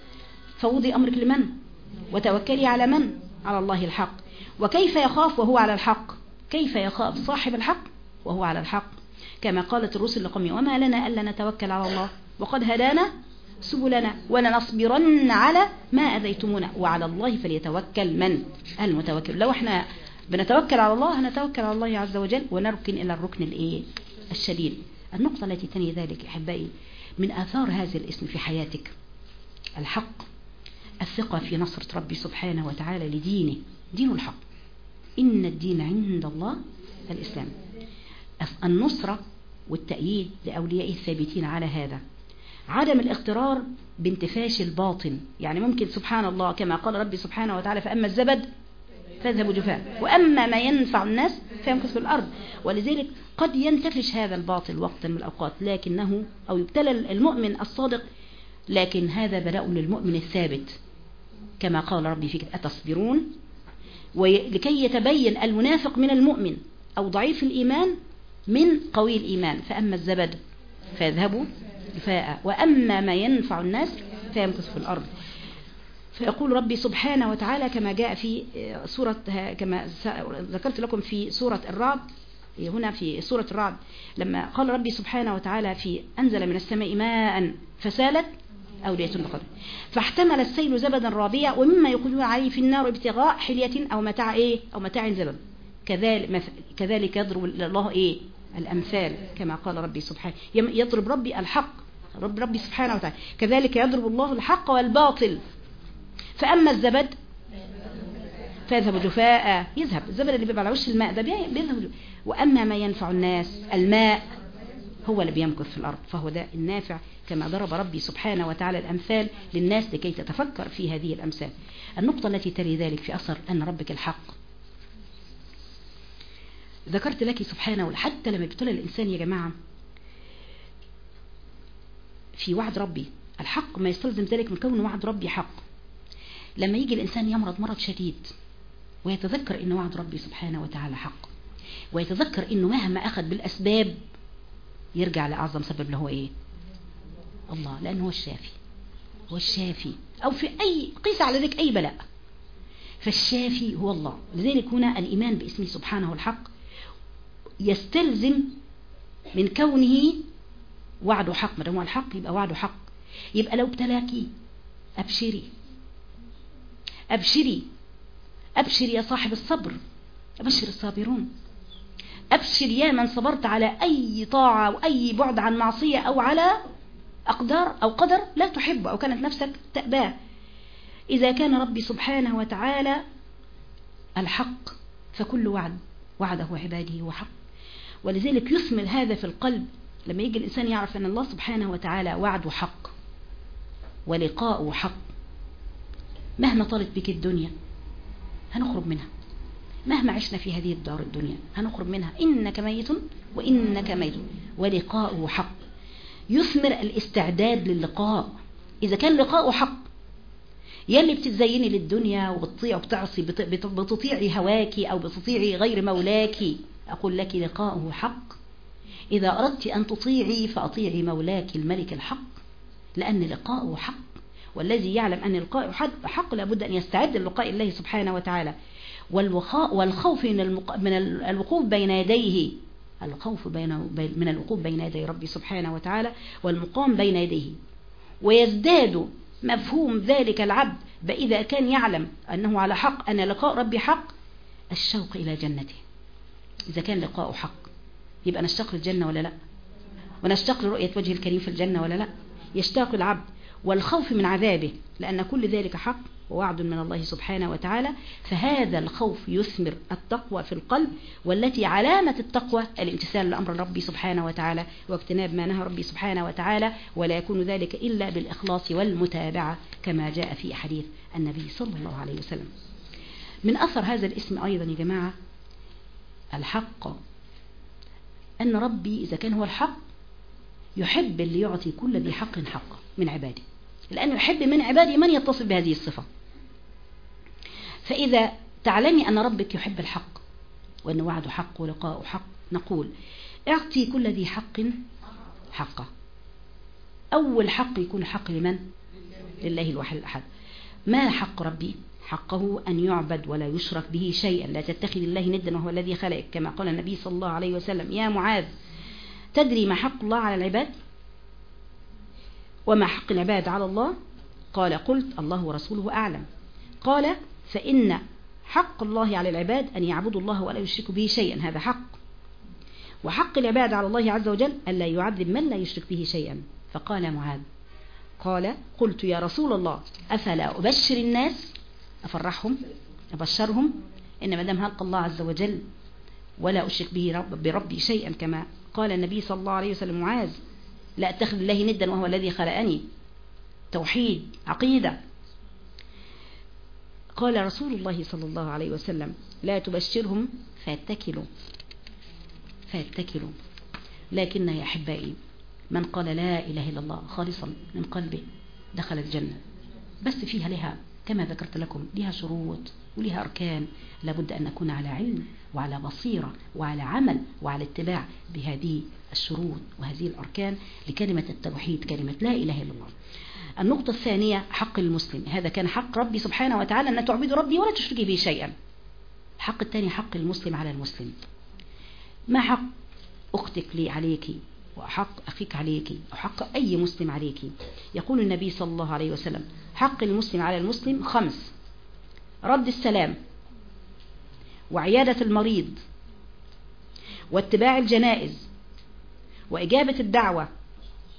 فوضي أمرك لمن وتوكلي على من؟ على الله الحق. وكيف يخاف وهو على الحق؟ كيف يخاف صاحب الحق وهو على الحق؟ كما قالت الرسل لقومهم وما لنا ألا نتوكل على الله وقد هدانا سبلنا ولنصبرن على ما أذيتمونا وعلى الله فليتوكل من؟ المتوكل. لو احنا بنتوكل على الله هنتوكل على الله عز وجل ونركن إلى الركن الإيه؟ الشديد. النقطة التي تني ذلك أحبائي من آثار هذا الاسم في حياتك الحق، الثقة في نصرة ربي سبحانه وتعالى لدينه، دين الحق. إن الدين عند الله الإسلام. النصرة والتأييد لأولياء الثابتين على هذا. عدم الاغترار بانتفاش الباطن، يعني ممكن سبحان الله كما قال ربي سبحانه وتعالى فأما الزبد فاذهبوا جفاء وأما ما ينفع الناس فيمكث في الأرض. ولذلك قد ينتفش هذا الباطل وقتا من الأوقات، لكنه أو يبتلى المؤمن الصادق، لكن هذا بلاء للمؤمن الثابت كما قال ربي فيك أتصبرون. ولكي يتبين المنافق من المؤمن أو ضعيف الإيمان من قوي الإيمان. فأما الزبد فيذهبوا جفاء وأما ما ينفع الناس فيمكث في الأرض. فيقول ربي سبحانه وتعالى كما جاء في سورة، كما ذكرت لكم في سورة الرعد، هنا في سورة الرعد لما قال ربي سبحانه وتعالى في أنزل من السماء ماء فسالت أودية بقدر فاحتمل السيل زبدا رابيا ومما يقولون عليه في النار ابتغاء حلية أو متاع إيه؟ أو متاع زبد. كذلك يضرب الله إيه؟ الأمثال كما قال ربي سبحانه. يضرب ربي الحق ربي سبحانه وتعالى كذلك يضرب الله الحق والباطل، فأما الزبد فيذهب جفاء، يذهب الزبد اللي بيبقى على وش الماء ده بيذهب، وأما ما ينفع الناس الماء هو اللي بيمكث في الأرض، فهو ده النافع، كما ضرب ربي سبحانه وتعالى الأمثال للناس لكي تتفكر في هذه الأمثال. النقطة التي تلي ذلك في أثر أن ربك الحق، ذكرت لك سبحانه، حتى لما يبتلى الإنسان يا جماعة في وعد ربي الحق، ما يستلزم ذلك من كون وعد ربي حق. لما يجي الإنسان يمرض مرض شديد ويتذكر إن وعد ربي سبحانه وتعالى حق، ويتذكر إنه مهما أخذ بالأسباب يرجع لأعظم سبب له إيه؟ الله، لأنه هو الشافي، هو الشافي، أو في أي قيس على ذلك أي بلاء، فالشافي هو الله. لذلك هنا الإيمان باسمه سبحانه الحق يستلزم من كونه وعده حق، ما دام هو الحق يبقى وعده حق. يبقى لو ابتلاكي أبشري أبشري أبشر يا صاحب الصبر، أبشر الصابرون، أبشر يا من صبرت على أي طاعة وأي بعد عن معصية أو على أقدار أو قدر لا تحبه أو كانت نفسك تأباه. إذا كان ربي سبحانه وتعالى الحق فكل وعده عباده هو حق. ولذلك يثمر هذا في القلب لما يجي الإنسان يعرف أن الله سبحانه وتعالى وعده حق ولقاؤه حق. مهما طالت بك الدنيا هنخرج منها، مهما عشنا في هذه الدار الدنيا هنخرج منها، إنك ميت وإنك ميت ولقاؤه حق. يثمر الاستعداد للقاء. إذا كان لقاؤه حق، يلي بتتزيني للدنيا وبتطيع وبتعصي بتطيعي هواكي أو بتطيعي غير مولاكي، أقول لك لقاؤه حق. إذا أردت أن تطيعي فأطيعي مولاك الملك الحق، لأن لقاؤه حق. والذي يعلم أن لقاؤه حق لابد أن يستعد للقاء الله سبحانه وتعالى. والخوف من الوقوف بين يديه، الخوف من الوقوف بين يدي ربي سبحانه وتعالى والمقام بين يديه. ويزداد مفهوم ذلك العبد إذا كان يعلم أنه على حق، أن لقاء ربي حق، الشوق إلى جنته. إذا كان لقاءه حق يبقى نشتاق للجنة ولا لا؟ ونشتاق لرؤية وجه الكريم في الجنة ولا لا؟ يشتاق العبد. والخوف من عذابه، لأن كل ذلك حق ووعد من الله سبحانه وتعالى. فهذا الخوف يثمر التقوى في القلب، والتي علامة التقوى الامتثال لأمر ربي سبحانه وتعالى واجتناب ما نهى ربي سبحانه وتعالى، ولا يكون ذلك إلا بالإخلاص والمتابعة كما جاء في حديث النبي صلى الله عليه وسلم. من أثر هذا الاسم أيضا يا جماعة الحق، أن ربي إذا كان هو الحق يحب اللي يعطي كل ذي حق حقه من عباده، لأنه يحب من عباده من يتصف بهذه الصفة. فإذا تعلمي أن ربك يحب الحق وأن وعده حق ولقاؤه حق، نقول اعطي كل ذي حق حقه. أول حق يكون حق لمن؟ لله الواحد الأحد. ما حق ربي؟ حقه أن يعبد ولا يشرك به شيئا، لا تتخذ الله ندا وهو الذي خلقك، كما قال النبي صلى الله عليه وسلم: يا معاذ تدري ما حق الله على العباد وما حق العباد على الله؟ قال: قلت الله ورسوله أعلم. قال: فإن حق الله على العباد أن يعبدوا الله ولا يشركوا به شيئا، هذا حق. وحق العباد على الله عز وجل ألا يعذب من لا يشرك به شيئا. فقال معاذ: قال: قلت يا رسول الله أفلا أبشر الناس، أفرحهم أبشرهم، إن مدام حق الله عز وجل ولا أشرك به بربي شيئا، كما قال النبي صلى الله عليه وسلم: معاذ لا أتخذ الله ندا وهو الذي خلقني، توحيد عقيدة. قال رسول الله صلى الله عليه وسلم: لا تبشرهم فيتكلوا، لكن يا أحبائي من قال لا إله إلا الله خالصا من قلبه دخل الجنة، بس فيها لها كما ذكرت لكم لها شروط ولها أركان، لابد أن نكون على علم وعلى بصيرة وعلى عمل وعلى اتباع بهذه الشروط وهذه الأركان لكلمة التوحيد، كلمة لا إله إلا الله. النقطة الثانية حق المسلم، هذا كان حق ربي سبحانه وتعالى أن تعبد ربي ولا تشركي به شيئا. الحق الثاني حق المسلم على المسلم. ما حق أختك لي عليك وحق أخيك عليك وحق أي مسلم عليك؟ يقول النبي صلى الله عليه وسلم: حق المسلم على المسلم 5: رد السلام، وعيادة المريض، واتباع الجنائز، وإجابة الدعوة،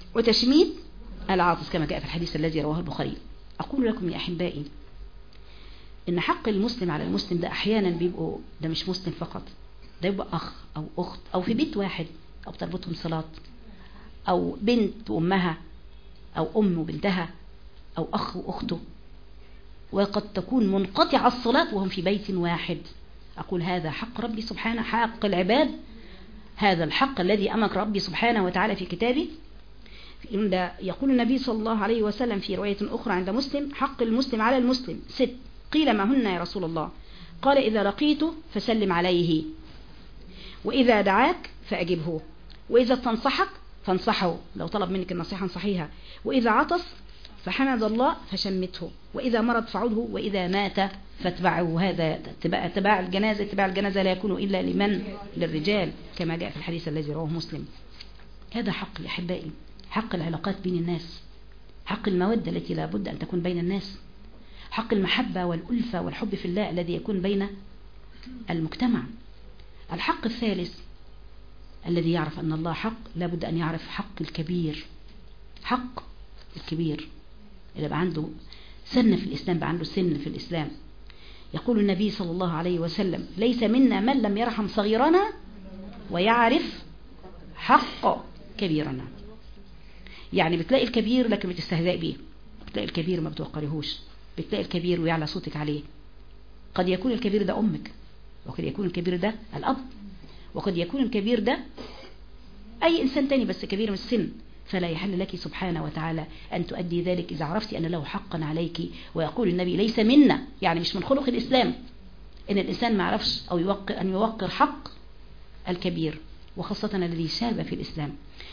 وتشميت العاطس كما جاء في الحديث الذي رواه البخاري. أقول لكم يا أحبائي إن حق المسلم على المسلم ده أحيانا بيبقوا، ده مش مسلم فقط، ده يبقى أخ أو أخت أو في بيت واحد أو تربطهم صلاة، أو بنت وأمها أو أم وبنتها أو أخ وأخته، وقد تكون منقطع الصلاة وهم في بيت واحد. أقول هذا حق ربي سبحانه، حق العباد، هذا الحق الذي أمرك ربي سبحانه وتعالى في كتابه. يقول النبي صلى الله عليه وسلم في رواية أخرى عند مسلم: حق المسلم على المسلم 6. قيل ما هن يا رسول الله؟ قال: إذا لقيته فسلم عليه، وإذا دعاك فأجبه، وإذا استنصحك فانصحه، لو طلب منك النصيحة انصحيها، وإذا عطس فحمد الله فشمته، وإذا مرض فعوده، وإذا مات فاتبعه. هذا اتباع الجنازة. اتباع الجنازة لا يكون إلا لمن؟ للرجال كما جاء في الحديث الذي رواه مسلم. هذا حق يا أحبائي، حق العلاقات بين الناس، حق المودة التي لا بد أن تكون بين الناس، حق المحبة والألفة والحب في الله الذي يكون بين المجتمع. الحق الثالث الذي يعرف أن الله حق لا بد أن يعرف حق الكبير. حق الكبير اللي بقى عنده سن في الإسلام، بقى عنده سن في الإسلام. يقول النبي صلى الله عليه وسلم: ليس منا من لم يرحم صغيرنا ويعرف حق كبيرنا. يعني بتلاقي الكبير لكن بتستهزئ بيه، بتلاقي الكبير ما بتوقريهوش، بتلاقي الكبير ويعلى صوتك عليه. قد يكون الكبير ده أمك، وقد يكون الكبير ده الأب، وقد يكون الكبير ده أي إنسان تاني بس كبير من السن. فلا يحل لك سبحانه وتعالى أن تؤدي ذلك إذا عرفتي أن له حقا عليك. ويقول النبي: ليس منا، يعني مش من خلق الإسلام إن الإنسان ما عرفش أو يوقر حق الكبير، وخاصة الذي شاب في الإسلام.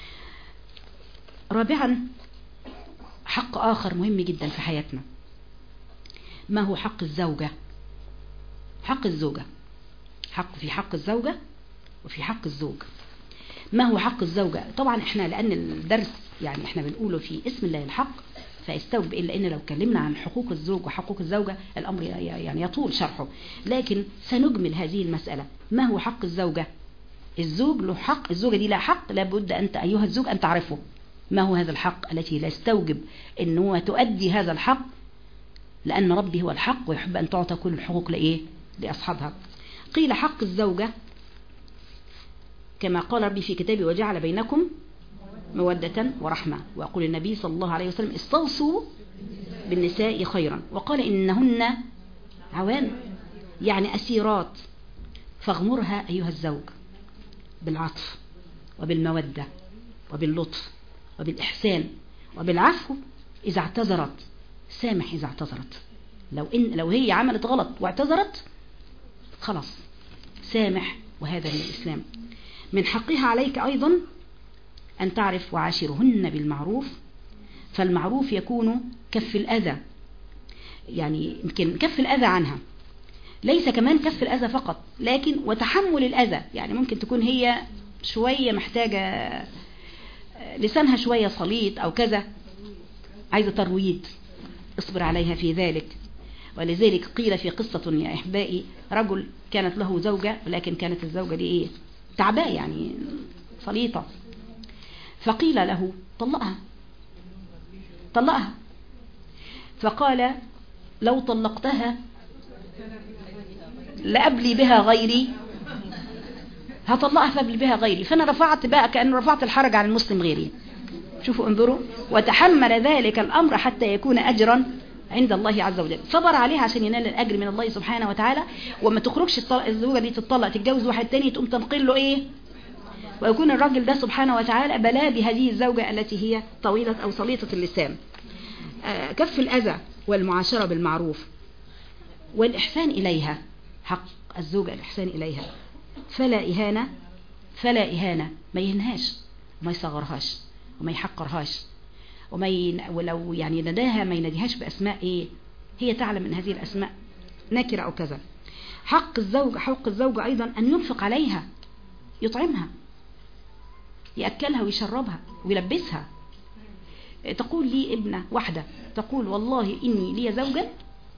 رابعا، حق آخر مهم جدا في حياتنا، ما هو حق الزوجة. حق الزوجة، في حق الزوجة وفي حق الزوج. ما هو حق الزوجة؟ طبعا احنا لأن الدرس يعني احنا بنقوله في اسم الله الحق فيستوجب، إلا إن لو اتكلمنا عن حقوق الزوج وحقوق الزوجة الأمر يعني يطول شرحه، لكن سنجمل هذه المسألة. ما هو حق الزوجة؟ الزوج له حق، الزوجة دي لها حق لابد أنت أيها الزوج أن تعرفه. ما هو هذا الحق التي لا يستوجب أنه تؤدي هذا الحق، لأن ربي هو الحق ويحب أن تعطى كل الحقوق لإيه؟ لأصحابها. قيل حق الزوجة كما قال ربي في كتابه: وجعل بينكم مودة ورحمة. ويقول النبي صلى الله عليه وسلم: استوصوا بالنساء خيرا. وقال: إنهن عوان، يعني أسيرات، فاغمرها أيها الزوج بالعطف وبالمودة وباللطف وبالإحسان وبالعفو إذا اعتذرت. سامح إذا اعتذرت، لو هي عملت غلط واعتذرت خلاص سامح، وهذا من الإسلام. من حقها عليك أيضا أن تعرف: وعاشرهن بالمعروف. فالمعروف يكون كف الأذى، يعني يمكن كف الأذى عنها، ليس كمان كف الأذى فقط، لكن وتحمل الأذى. يعني ممكن تكون هي شوية محتاجة لسانها شوية صليط أو كذا، عايزة ترويض، اصبر عليها في ذلك. ولذلك قيل في قصة يا إحبائي: رجل كانت له زوجة، ولكن كانت الزوجة دي إيه؟ تعباء، يعني صليطة. فقيل له: طلقها. فقال: لو طلقتها لأبلي بها غيري، هطلقها فأبلي بها غيري. فأنا رفعت بقى كأنه رفعت الحرج عن المسلم غيري. شوفوا انظروا، وتحمل ذلك الأمر حتى يكون أجرا عند الله عز وجل. صبر عليها عشان ينال الأجر من الله سبحانه وتعالى. وما تخرجش الزوجة دي تتطلق تتجوز واحد تاني تقوم تنقل له إيه، ويكون الرجل ده سبحانه وتعالى بلا بهذه الزوجة التي هي طويلة أو صليطة اللسان. كف الأذى والمعاشرة بالمعروف والإحسان إليها. حق الزوجة الإحسان إليها، فلا إهانة، ما يهنهاش وما يصغرهاش وما يحقرهاش ولو يعني نداها ما يناديهاش بأسماء إيه هي تعلم من هذه الأسماء نكرة أو كذا. حق الزوج أيضا أن ينفق عليها، يطعمها، يأكلها ويشربها ويلبسها. تقول لي ابنة واحدة تقول: والله إني لي زوجا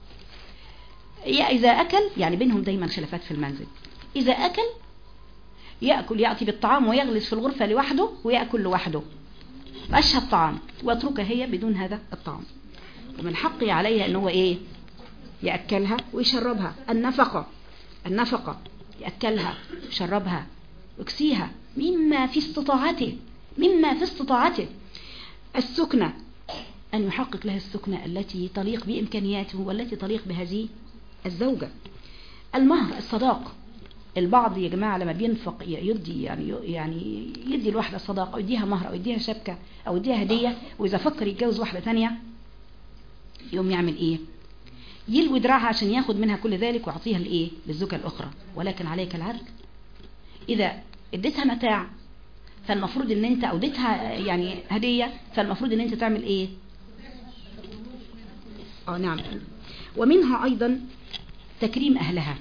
إذا أكل، يعني بينهم دايما خلافات في المنزل، إذا أكل يأكل يأتي بالطعام ويغلس في الغرفة لوحده ويأكل لوحده، وأشهى الطعام واتركها هي بدون هذا الطعام. ومن حقي عليها ان هو ايه؟ يأكلها ويشربها. النفقة يأكلها ويشربها ويكسيها مما في استطاعته. السكنة، أن يحقق لها السكنة التي تليق بإمكانياته والتي تليق بهذه الزوجة. المهر، الصداق. البعض يا جماعة لما بينفق يدي يعني يدي الواحدة صداقة أو يديها مهر أو يديها شبكة أو يديها هدية، وإذا فكر يتجوز واحدة ثانية يوم يعمل إيه؟ يلوي دراعها عشان ياخد منها كل ذلك ويعطيها لإيه؟ للزوجة الأخرى. ولكن عليك العدل. إذا اديتها متاع فالمفروض ان انت، او اديتها يعني هدية، فالمفروض ان انت تعمل ايه؟ نعم. ومنها ايضا تكريم اهلها.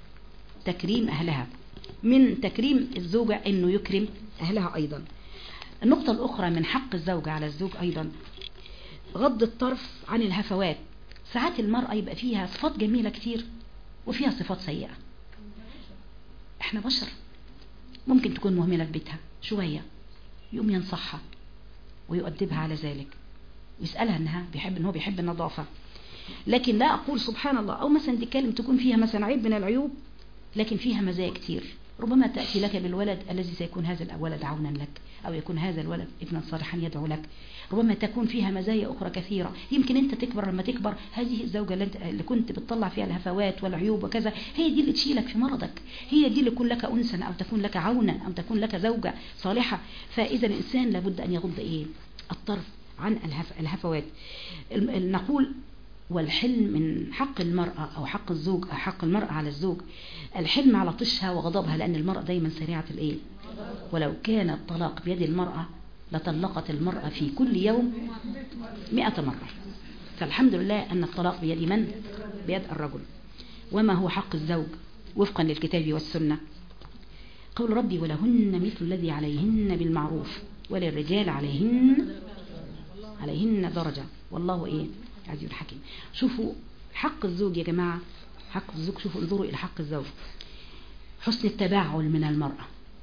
من تكريم الزوجة انه يكرم اهلها ايضا. النقطة الاخرى من حق الزوجة على الزوج ايضا غض الطرف عن الهفوات. ساعات المرأة يبقى فيها صفات جميلة كتير وفيها صفات سيئة. احنا بشر، ممكن تكون مهملة في بيتها شوية، يقوم ينصحها ويؤدبها على ذلك ويسألها ان هو بيحب النظافة. لكن لا أقول سبحان الله، أو مثلا تتكلم تكون فيها مثلا عيب من العيوب لكن فيها مزايا كتير. ربما تأتي لك بالولد الذي سيكون هذا الولد عونا لك، أو يكون هذا الولد ابنا صالحا يدعو لك. ربما تكون فيها مزايا أخرى كثيرة. يمكن أنت تكبر، لما تكبر هذه الزوجة اللي كنت بتطلع فيها الهفوات والعيوب وكذا، هي دي اللي تشيلك في مرضك، هي دي اللي تكون لك أنسا أو تكون لك عونا أو تكون لك زوجة صالحة. فإذا الإنسان لابد أن يغض الطرف عن الهفوات. نقول والحلم من حق المرأة أو حق الزوج أو حق المرأة على الزوج الحلم على طشها وغضبها، لأن المرأة دايما سريعة ولو كان الطلاق بيد المرأة لطلقت المرأة في كل يوم 100 مرة. فالحمد لله أن الطلاق بيد من؟ بيد الرجل. وما هو حق الزوج وفقا للكتاب والسنة؟ قول ربي ولهن مثل الذي عليهن بالمعروف وللرجال عليهن درجة والله عزيز حكيم. شوفوا حق الزوج يا جماعة، حق الزوج، شوفوا انظروا إلى حق الزوج. حسن التباعل من المرأة.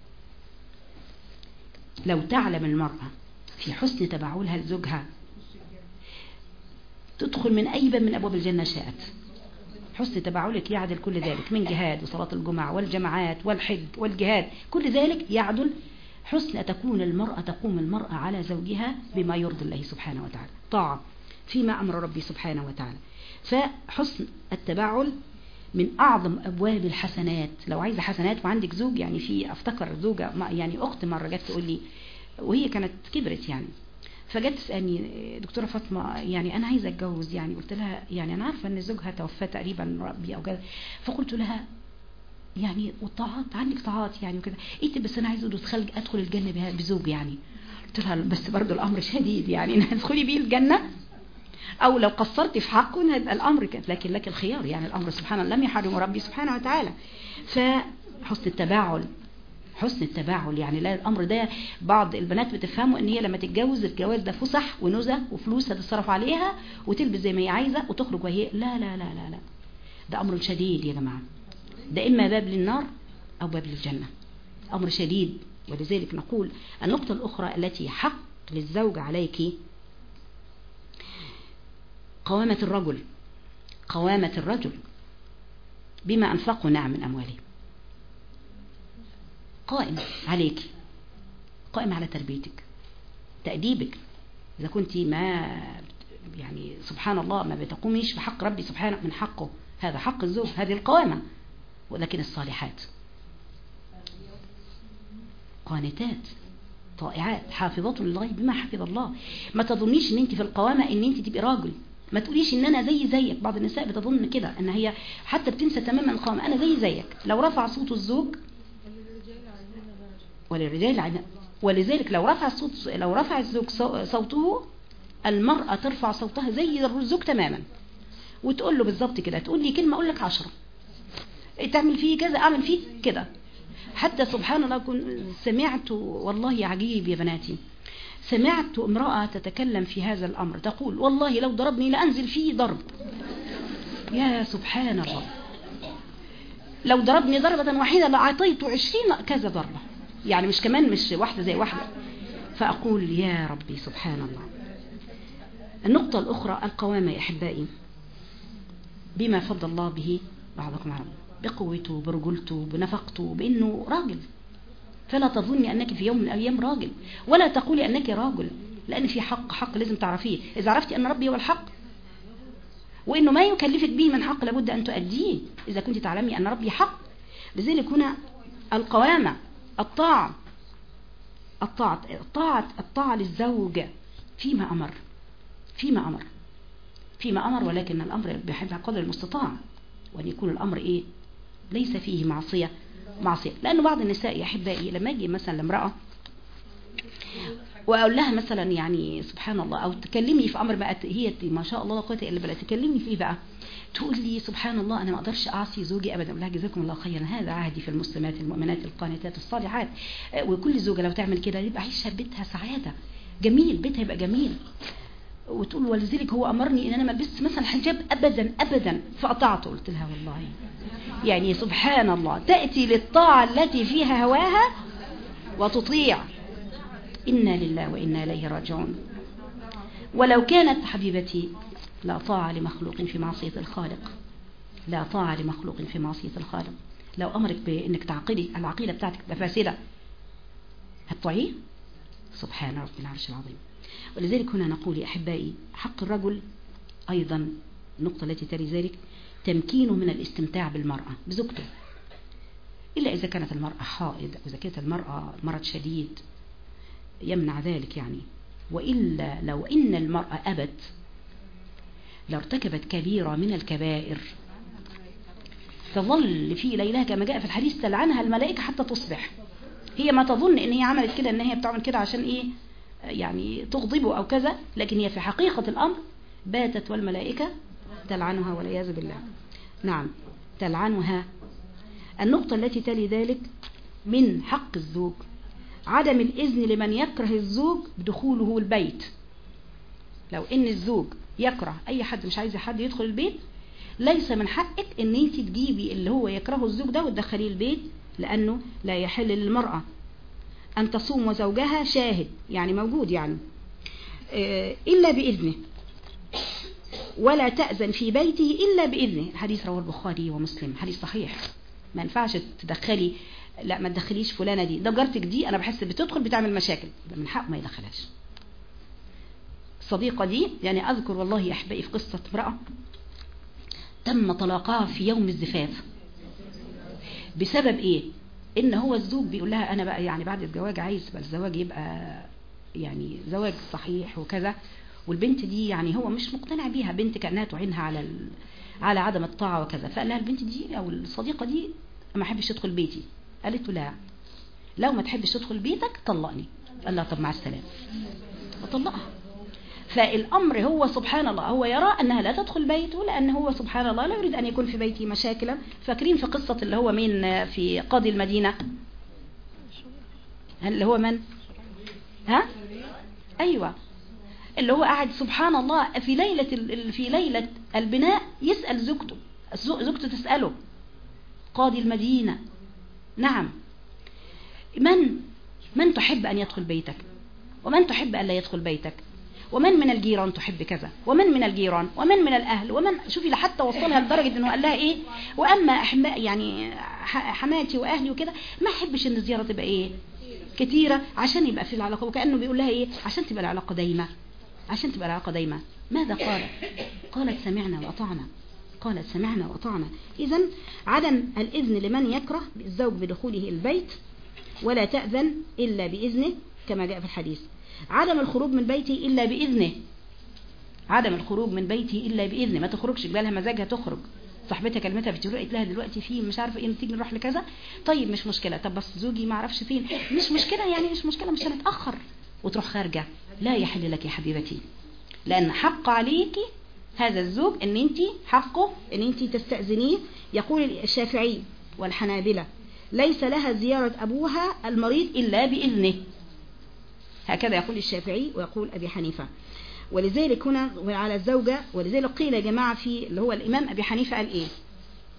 لو تعلم المرأة في حسن تباعلها لزوجها تدخل من أي باب من أبواب الجنة شاءت. حسن تباعلك يعدل كل ذلك من جهاد وصلاة الجمعة والجماعات والحج والجهاد، كل ذلك يعدل حسن تقوم المرأة على زوجها بما يرضي الله سبحانه وتعالى، طاعة فيما أمر ربي سبحانه وتعالى. فحسن التباعل من أعظم أبواب الحسنات. لو عايزة حسنات وعندك زوج، يعني في أفتكر زوجة يعني أخت مرة جت تقول لي، وهي كانت كبرت يعني، فجت تسألني دكتورة فاطمة يعني أنا عايزة أتجوز يعني. قلت لها يعني أنا عارفة أن زوجها توفى تقريبا ربي أو كذا، فقلت لها يعني والطاعات عندك طاعات يعني وكذا، قلت بس أنا عايزة أدخل الجنة بزوج يعني. قلت لها بس برضو الأمر شديد يعني إن تدخلي بيه الجنة أو لو قصرتي في حقه هيبقى الأمر كده، لكن لك الخيار يعني. الأمر سبحانه لم يحرم ربي سبحانه وتعالى. فحسن التباعل يعني لا، الأمر ده بعض البنات بتفهموا ان هي لما تتجوز الجواز ده فسح ونزه وفلوس هتتصرف عليها وتلبس زي ما هي عايزة وتخرج وهي لا لا لا لا لا، ده أمر شديد يا جماعة. ده إما باب للنار أو باب للجنة، أمر شديد. ولذلك نقول النقطة الأخرى التي حق للزوج عليك قوامة الرجل بما أنفقوا من أموالهم. قائم عليك، قائم على تربيتك، تأديبك. إذا كنت ما يعني سبحان الله ما بتقوميش بحق ربي سبحانه من حقه، هذا حق الزوج، هذه القوامة. ولكن الصالحات قانتات طائعات حافظات لله بما حفظ الله. ما تظنيش ان انت في القوامة ان انت تبقي راجل، ما تقوليش ان انا زيك. بعض النساء بتظن كده، ان هي حتى بتنسى تماما القوامة. انا زيك. لو رفع صوت الزوج وللرجال ولذلك لو رفع الزوج صوته، المرأة ترفع صوتها زي الزوج تماما وتقول له بالظبط كده، تقول لي كلمة اقول لك 10، تعمل فيه كذا اعمل فيه كده. حتى سبحان الله سمعت والله عجيب يا بناتي، سمعت امرأة تتكلم في هذا الأمر تقول والله لو ضربني لأنزل فيه ضرب. يا سبحان الله، لو ضربني ضربة واحدة لأعطيته 20 كذا ضربة، يعني مش كمان مش واحدة زي واحدة. فأقول يا ربي سبحان الله. النقطة الأخرى القوامة يا أحبائي، بما فضل الله به بعضكم على بقوته برجولته بنفقته بأنه راجل. فلا تظني أنك في يوم من الأيام راجل، ولا تقولي أنك راجل، لأن في حق لازم تعرفيه. إذا عرفتي أن ربي هو الحق وإنه ما يكلفك به من حق لابد أن تؤديه، إذا كنت تعلمي أن ربي حق. لذلك هنا القوامة، الطاعة للزوجة فيما أمر، ولكن الأمر بحبها قدر المستطاع، وأن يكون الأمر ليس فيه معصية. لأنه بعض النساء يا أحبائي لما يجي مثلا لامرأة وأقول لها مثلا يعني سبحان الله، أو تكلمني في أمر بقى هي ما شاء الله لا قوة إلا بالله تكلمني فيه بقى، تقول لي سبحان الله أنا ما أقدرش أعصي زوجي أبدا. أقول لها جزاكم الله خيرا، هذا عهدي في المسلمات المؤمنات القانتات الصالحات. وكل زوجة لو تعمل كده يبقى عيشها بيتها سعادة جميل، بيتها يبقى جميل. وتقول ولذلك هو أمرني إن أنا ما لبست مثلا حجاب أبدا فقطعته. قلت لها والله يعني سبحان الله، تأتي للطاعة التي فيها هواها وتطيع. إنا لله وإنا إليه راجعون. ولو كانت حبيبتي لا طاعة لمخلوق في معصية الخالق، لا طاعة لمخلوق في معصية الخالق. لو أمرك بأنك تعقلي العقيدة بتاعتك فاسدة هتطيعيه؟ سبحان رب العرش العظيم. ولذلك هنا نقول يا أحبائي حق الرجل أيضا، النقطة التي تلي ذلك تمكينه من الاستمتاع بالمرأة بزوجته، إلا إذا كانت المرأة حائض، وإذا كانت المرأة مرض شديد يمنع ذلك يعني. وإلا لو إن المرأة أبت لارتكبت كبيرة من الكبائر تظل في ليلها كما جاء في الحديث تلعنها الملائكة حتى تصبح. هي ما تظن إن هي عملت كده، إن هي بتعمل كده عشان يعني تغضبه أو كذا، لكن هي في حقيقة الأمر باتت والملائكة تلعنها والعياذ بالله. نعم تلعنها. النقطة التي تلي ذلك من حق الزوج عدم الإذن لمن يكره الزوج بدخوله البيت. لو إن الزوج يكره أي حد، مش عايز حد يدخل البيت، ليس من حقك إن انت تجيبي اللي هو يكرهه الزوج ده وتدخليه البيت، لأنه لا يحل للمرأة أن تصوم وزوجها شاهد يعني موجود يعني إلا بإذنه، ولا تأذن في بيته إلا بإذنه. الحديث رواه البخاري ومسلم، حديث صحيح. ما ينفعش تدخلي، لا ما تدخليش فلانة دي، ده جارتك دي أنا بحس بتدخل بتعمل مشاكل، ده من حق ما يدخلهاش. الصديقة دي يعني أذكر والله يا أحبائي في قصة امرأة تم طلاقها في يوم الزفاف بسبب إن هو الزوج بيقول لها أنا بقى يعني بعد الزواج عايز بقى الزواج يبقى يعني زواج صحيح وكذا، والبنت دي يعني هو مش مقتنع بيها، بنت كأنها تعينها على عدم الطاعة وكذا. فقال لها البنت دي أو الصديقة دي ما أحبش تدخل بيتي. قالت له لا، لو ما تحبش تدخل بيتك طلقني. قال لها طب مع السلامة وطلقها. فالأمر هو سبحان الله هو يرى أنها لا تدخل بيته، لأن هو سبحان الله لا يريد أن يكون في بيته مشاكلا. فاكرين في قصة اللي هو مين في قاضي المدينة، اللي هو من أيوة، اللي هو قاعد سبحان الله في ليلة البناء يسأل زوجته تسأله قاضي المدينة نعم من تحب أن يدخل بيتك، ومن تحب أن لا يدخل بيتك، ومن من الجيران تحب كذا، ومن من الجيران، ومن من الأهل، ومن شوفي لحتى وصلها لدرجة أنه قال لها وأما يعني حماتي وأهلي وكده ما أحبش أن الزيارة تبقى كتيرة عشان يبقى في العلاقة، وكأنه بيقول لها عشان تبقى العلاقة دايمة، عشان تبقى العلاقة دايمة. ماذا قالت سمعنا وأطعنا، قالت سمعنا وأطعنا. إذن عدم الإذن لمن يكره الزوج بدخوله البيت، ولا تأذن إلا بإذنه كما جاء في الحديث. عدم الخروج من بيته إلا بإذنه، عدم الخروج من بيته إلا بإذنه. ما تخرجش بقى لها مزاجها تخرج، صاحبتها كلمتها في التليفون قالت لها دلوقتي في مش عارفه تيجي نروح لكذا، طيب مش مشكله، طب بس زوجي ما اعرفش فين، مش مشكله يعني مش مشكله مش هنتاخر، وتروح خارجه. لا يحل لك يا حبيبتي، لان حق عليكي هذا الزوج ان انت حقه ان انت تستأذنيه. يقول الشافعي والحنابلة ليس لها زيارة أبوها المريض إلا بإذنه، هكذا يقول الشافعي ويقول أبي حنيفة. ولذلك هنا وعلى الزوجة، ولذلك قيل يا جماعة في اللي هو الإمام أبي حنيفة قال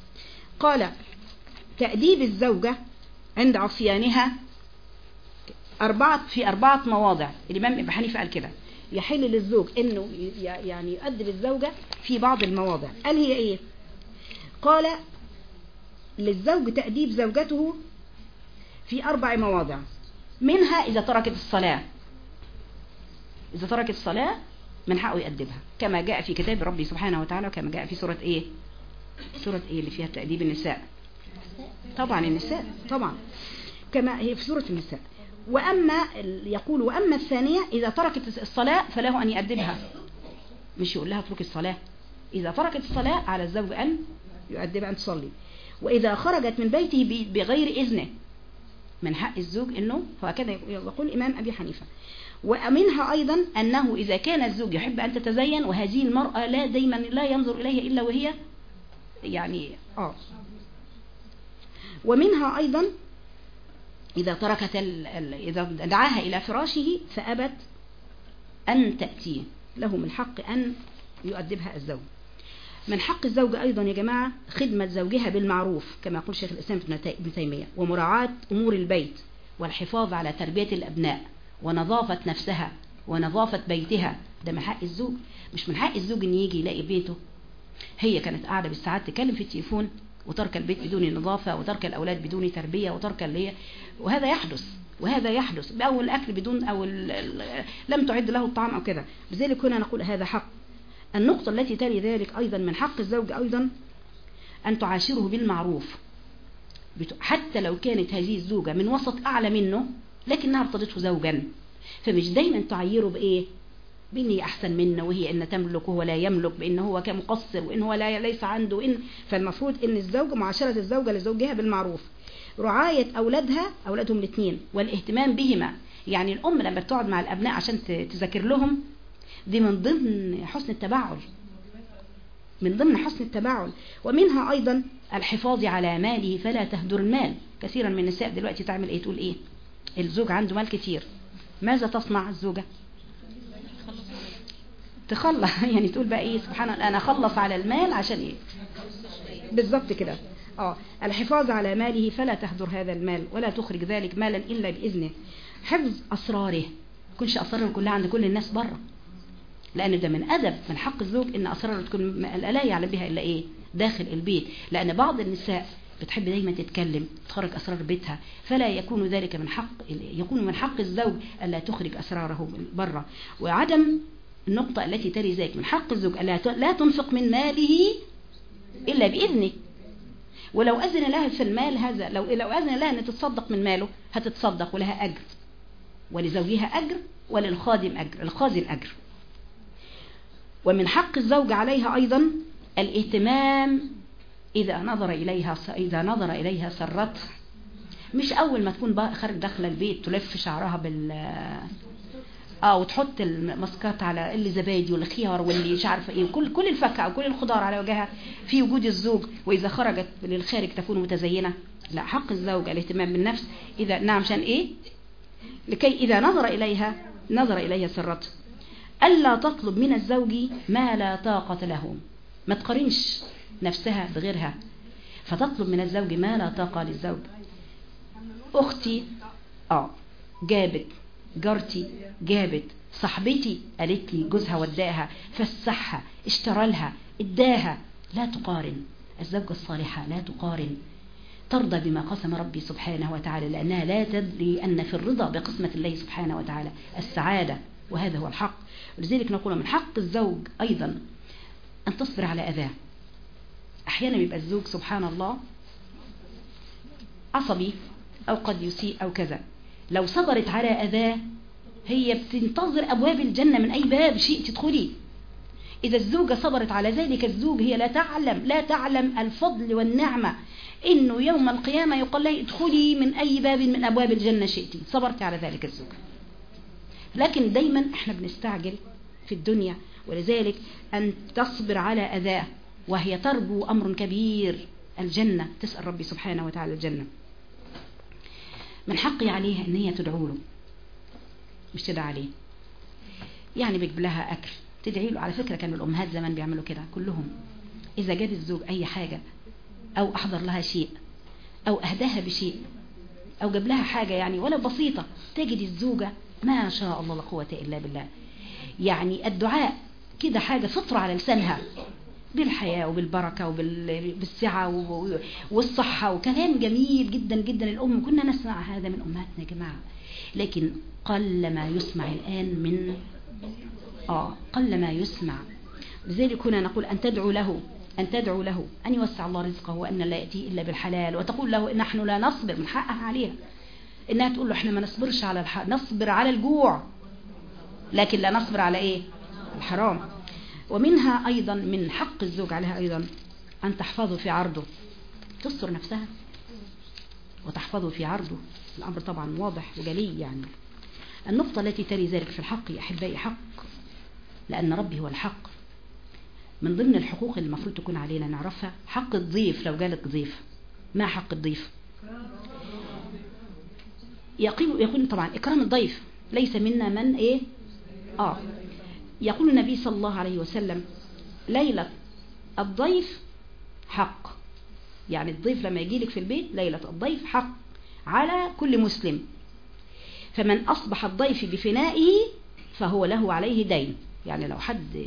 قال تأديب الزوجة عند عصيانها في 4 مواضع الإمام ابن حنيفة قال كده يحل للزوج إنه يعني يؤدب الزوجة في بعض المواضع. قال هي إيه؟ قال للزوج تأديب زوجته في 4 مواضع، منها إذا تركت الصلاة. إذا تركت الصلاة من حقه يأدبها كما جاء في كتاب ربي سبحانه وتعالى، وكما جاء في سورة إيه؟ سورة إيه اللي فيها تأديب النساء؟ طبعا النساء، طبعا كما هي في سورة النساء. وأما يقول وأما الثانية إذا تركت الصلاة فله أن يأدبها، مش يقول لها اتركي الصلاة. إذا تركت الصلاة على الزوج أن يؤدبها أن تصلي. وإذا خرجت من بيته بغير إذنه من حق الزوج إنه، وهكذا يقول الإمام أبي حنيفة. ومنها أيضا أنه إذا كان الزوج يحب أن تتزين وهذه المرأة لا دايما لا ينظر إليها إلا وهي يعني ومنها أيضا إذا تركت إذا دعاها إلى فراشه فأبت أن تأتيه، له من حق أن يؤدبها الزوج. من حق الزوجة أيضا يا جماعة خدمة زوجها بالمعروف كما يقول شيخ الإسلام ابن تيمية، ومراعاة أمور البيت، والحفاظ على تربية الأبناء، ونظافة نفسها ونظافة بيتها. ده من حق الزوج. مش من حق الزوج أن يجي يلاقي بيته هي كانت قاعدة بالساعات تكلم في التليفون، وترك البيت بدون نظافة، وترك الأولاد بدون تربية، وترك اللي هي، وهذا يحدث بأول الأكل بدون أو لم تعد له الطعام أو كذا. لذلك هنا نقول هذا حق. النقطة التي تلي ذلك أيضا من حق الزوج أيضا أن تعاشره بالمعروف، حتى لو كانت هذه الزوجة من وسط أعلى منه لكنها ارتضته زوجا، فمش دايما تعيره بإيه؟ بإن هي أحسن منه، وهي إن تملك وهو لا يملك، بإن هو كمقصر، وإن هو ليس عنده. فالمفروض إن الزوج معاشرة الزوجة لزوجها بالمعروف، رعاية أولادهم الاثنين والاهتمام بهما. يعني الأم لما بتقعد مع الأبناء عشان تذاكر لهم، دي من ضمن حسن التباعل، ومنها أيضا الحفاظ على ماله فلا تهدر المال. كثيرا من النساء دلوقتي تعمل إيه؟ تقول إيه؟ الزوج عنده مال كتير، ماذا تصنع الزوجة؟ تخلص يعني تقول بقى إيه؟ سبحان الله، أنا أخلص على المال عشان إيه؟ بالضبط كده. الحفاظ على ماله فلا تهدر هذا المال، ولا تخرج ذلك مالا إلا بإذنه. حفظ أسراره، كنش أسراره كلها عند كل الناس بره، لأن ده من أدب من حق الزوج إن أسراره تكون لا يعلم بها إلا إيه؟ داخل البيت. لأن بعض النساء بتحب دايما تتكلم تخرج أسرار بيتها، فلا يكون ذلك يكون من حق الزوج ألا تخرج أسراره بره. وعدم النقطة التي تلي ذلك من حق الزوج لا تنفق من ماله إلا بإذنه. ولو أذن لها في المال هذا، لو أذن لها أن تتصدق من ماله هتتصدق ولها أجر، ولزوجها أجر، وللخادم أجر، الخازن أجر. ومن حق الزوج عليها أيضا الاهتمام إذا نظر إليها سرته. مش أول ما تكون خارج داخل البيت تلف شعرها وتحط الماسكات على اللي زبادي والخيار واللي مش عارفه ايه، كل الفاكهه وكل الخضار على وجهها في وجود الزوج، واذا خرجت للخارج تكون متزينه. لا، حق الزوج الاهتمام بالنفس. اذا نعم عشان ايه؟ لكي اذا نظر اليها سرته. الا تطلب من الزوج ما لا طاقه له، ما تقارنش نفسها بغيرها، فتطلب من الزوج ما لا طاقه للزوج. اختي جابت، جارتي جابت، صاحبتي قالت لي جوزها وداها، فسحها، اشترى لها، اداها. لا تقارن. الزوجة الصالحة لا تقارن، ترضى بما قسم ربي سبحانه وتعالى، لأنها لا تدري أن في الرضا بقسمة الله سبحانه وتعالى السعادة، وهذا هو الحق. ولذلك نقول من حق الزوج أيضا أن تصبر على أذاه. أحيانا يبقى الزوج سبحان الله عصبي أو قد يسيء أو كذا، لو صبرت على أذاه هي بتنتظر أبواب الجنة من أي باب شيء تدخلي. إذا الزوجة صبرت على ذلك الزوج، هي لا تعلم الفضل والنعمة، إنه يوم القيامة يقول لها ادخلي من أي باب من أبواب الجنة شئتي، صبرت على ذلك الزوج. لكن دايما احنا بنستعجل في الدنيا، ولذلك أن تصبر على أذاه وهي ترجو أمر كبير، الجنة، تسأل ربي سبحانه وتعالى الجنة. من حقي عليها ان هي تدعو له، مش تدعى عليه. يعني بيجيب لها اكل تدعي له. على فكرة كانوا الامهات زمان بيعملوا كده كلهم، اذا جاب الزوج اي حاجة او احضر لها شيء او اهداها بشيء أو جاب لها حاجة يعني ولا بسيطة، تجد الزوجة ما شاء الله لا قوة إلا بالله، يعني الدعاء كده حاجة فطرة على لسانها، بالحياة وبالبركة وبالسعة والصحة، وكلام جميل جدا جدا. الأم كنا نسمع هذا من أمهاتنا يا جماعة، لكن قل ما يسمع الآن من قل ما يسمع. لذلك كنا نقول أن تدعو له أن يوسع الله رزقه وأن لا يأتي إلا بالحلال، وتقول له نحن لا نصبر، من حقها عليها إنها تقول له إحنا ما نصبرش على نصبر على الجوع، لكن لا نصبر على إيه؟ الحرام. ومنها أيضا من حق الزوج عليها أيضا أن تحفظه في عرضه، تستر نفسها وتحفظه في عرضه. الأمر طبعا واضح وجلي. يعني النقطة التي تلي ذلك في الحق يا أحبائي حق، لأن ربي هو الحق. من ضمن الحقوق اللي المفروض تكون علينا نعرفها حق الضيف. لو جالك ضيف، ما حق الضيف؟ يقول طبعا إكرام الضيف، ليس منا من إيه يقول النبي صلى الله عليه وسلم ليلة الضيف حق، يعني الضيف لما يجي لك في البيت ليلة الضيف حق على كل مسلم، فمن أصبح الضيف بفنائه فهو له عليه دين. يعني لو حد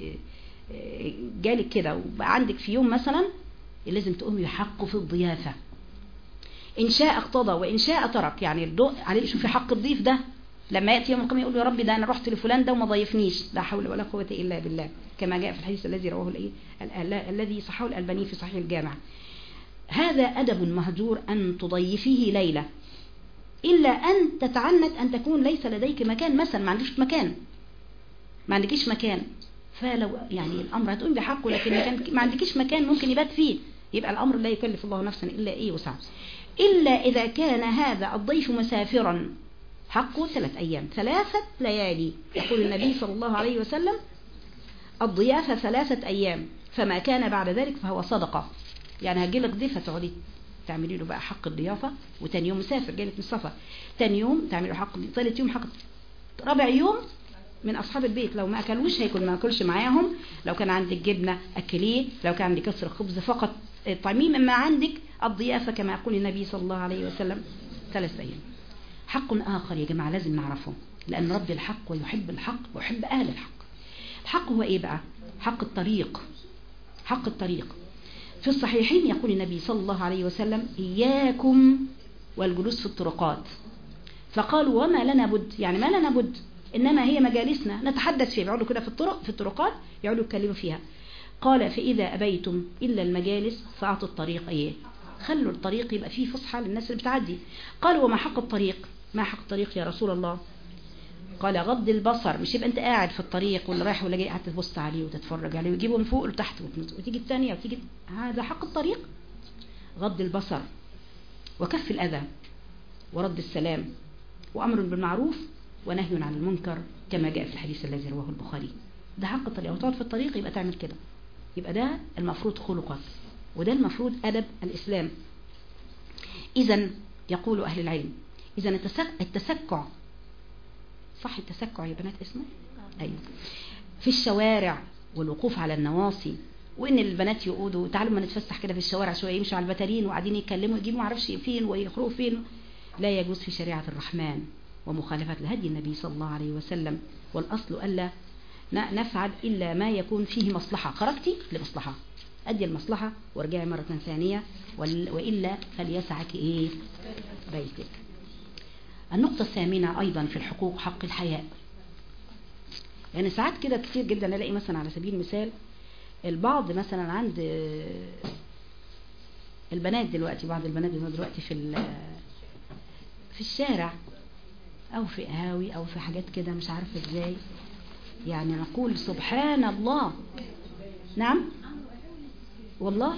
جالك كده وبقى عندك في يوم مثلا، لازم تقومي بحقه في الضيافة، إن شاء اقتضى وإن شاء ترك. يعني الضوء عليه. شوفي حق الضيف ده لما يأتي يوم القيامة يقول يا ربي ده أنا رحت لفلان ده وما ضيفنيش، لا حول ولا قوة إلا بالله، كما جاء في الحديث الذي رواه الذي صححه الألباني في صحيح الجامع. هذا أدب مهجور أن تضيفيه ليلة، إلا أن تتعنت أن تكون ليس لديك مكان، مثلا ما عندكيش مكان، فلو يعني الأمر هتقوم بحقه، لكن ما عندكيش مكان ممكن يبات فيه، يبقى الأمر لا يكلف الله نفسا إلا وسعها. إلا إذا كان هذا الضيف مسافرا حقه 3 أيام 3 ليالي. يقول النبي صلى الله عليه وسلم الضيافة 3 أيام، فما كان بعد ذلك فهو صدقة. يعني هجيلك ضيف هتقعدي تعملي له بقى حق الضيافة، وتاني يوم مسافر جايلك من السفر، تاني يوم تعملي له حق، ثالث يوم حق، رابع يوم من أصحاب البيت لو ما أكلوش هيكون ما أكلش معاهم، لو كان عندك جبنة أكليه، لو كان عندك كسر خبز فقط طعميه مما عندك. الضيافة كما يقول النبي صلى الله عليه وسلم 3 أيام. حق آخر يا جماعة لازم نعرفه، لأن رب الحق ويحب الحق ويحب أهل الحق. الحق هو إيه بقى؟ حق الطريق. حق الطريق في الصحيحين يقول النبي صلى الله عليه وسلم إياكم والجلوس في الطرقات، فقالوا وما لنا بد، يعني ما لنا بد، إنما هي مجالسنا نتحدث فيها. بيقعدوا كده في الطرقات يقعدوا يتكلموا فيها. قال فإذا أبيتم إلا المجالس فأعطوا الطريق إيه؟ خلوا الطريق يبقى فيه فسحة للناس اللي بتعدي. قالوا وما حق الطريق؟ ما حق الطريق يا رسول الله؟ قال غض البصر، مش يبقى انت قاعد في الطريق واللي رايح ولا جاي قاعد تبص عليه وتتفرج عليه وتجيبه من فوق لتحت وتيجي الثانيه وتيجي، هذا حق الطريق. غض البصر وكف الأذى ورد السلام وأمر بالمعروف ونهي عن المنكر كما جاء في الحديث الذي رواه البخاري. ده حق الطريق، وتقعد في الطريق يبقى تعمل كده، يبقى ده المفروض خلقك، وده المفروض أدب الإسلام. إذن يقول أهل العلم إذن التسكع، صح التسكع يا بنات اسمه؟ أيوة. في الشوارع والوقوف على النواصي، وإن البنات يقودوا تعالوا ما نتفسح كده في الشوارع شوية، يمشوا على البتارين وقاعدين يتكلموا يجيبوا معرفش فين ويخرجوا فين، لا يجوز في شريعة الرحمن، ومخالفة لهدي النبي صلى الله عليه وسلم. والأصل ألا نفعل إلا ما يكون فيه مصلحة. خرجتي لمصلحة أدي المصلحة وارجعي مرة ثانية، وإلا فليسعك إيه؟ بيتك. النقطة الثامنة أيضا في الحقوق حق الحياء. يعني ساعات كده كتير جدا نلاقي مثلا على سبيل المثال البعض مثلا عند البنات دلوقتي، بعض البنات دلوقتي في الشارع أو في قهاوي أو في حاجات كده مش عارفة إزاي، يعني نقول سبحان الله. نعم والله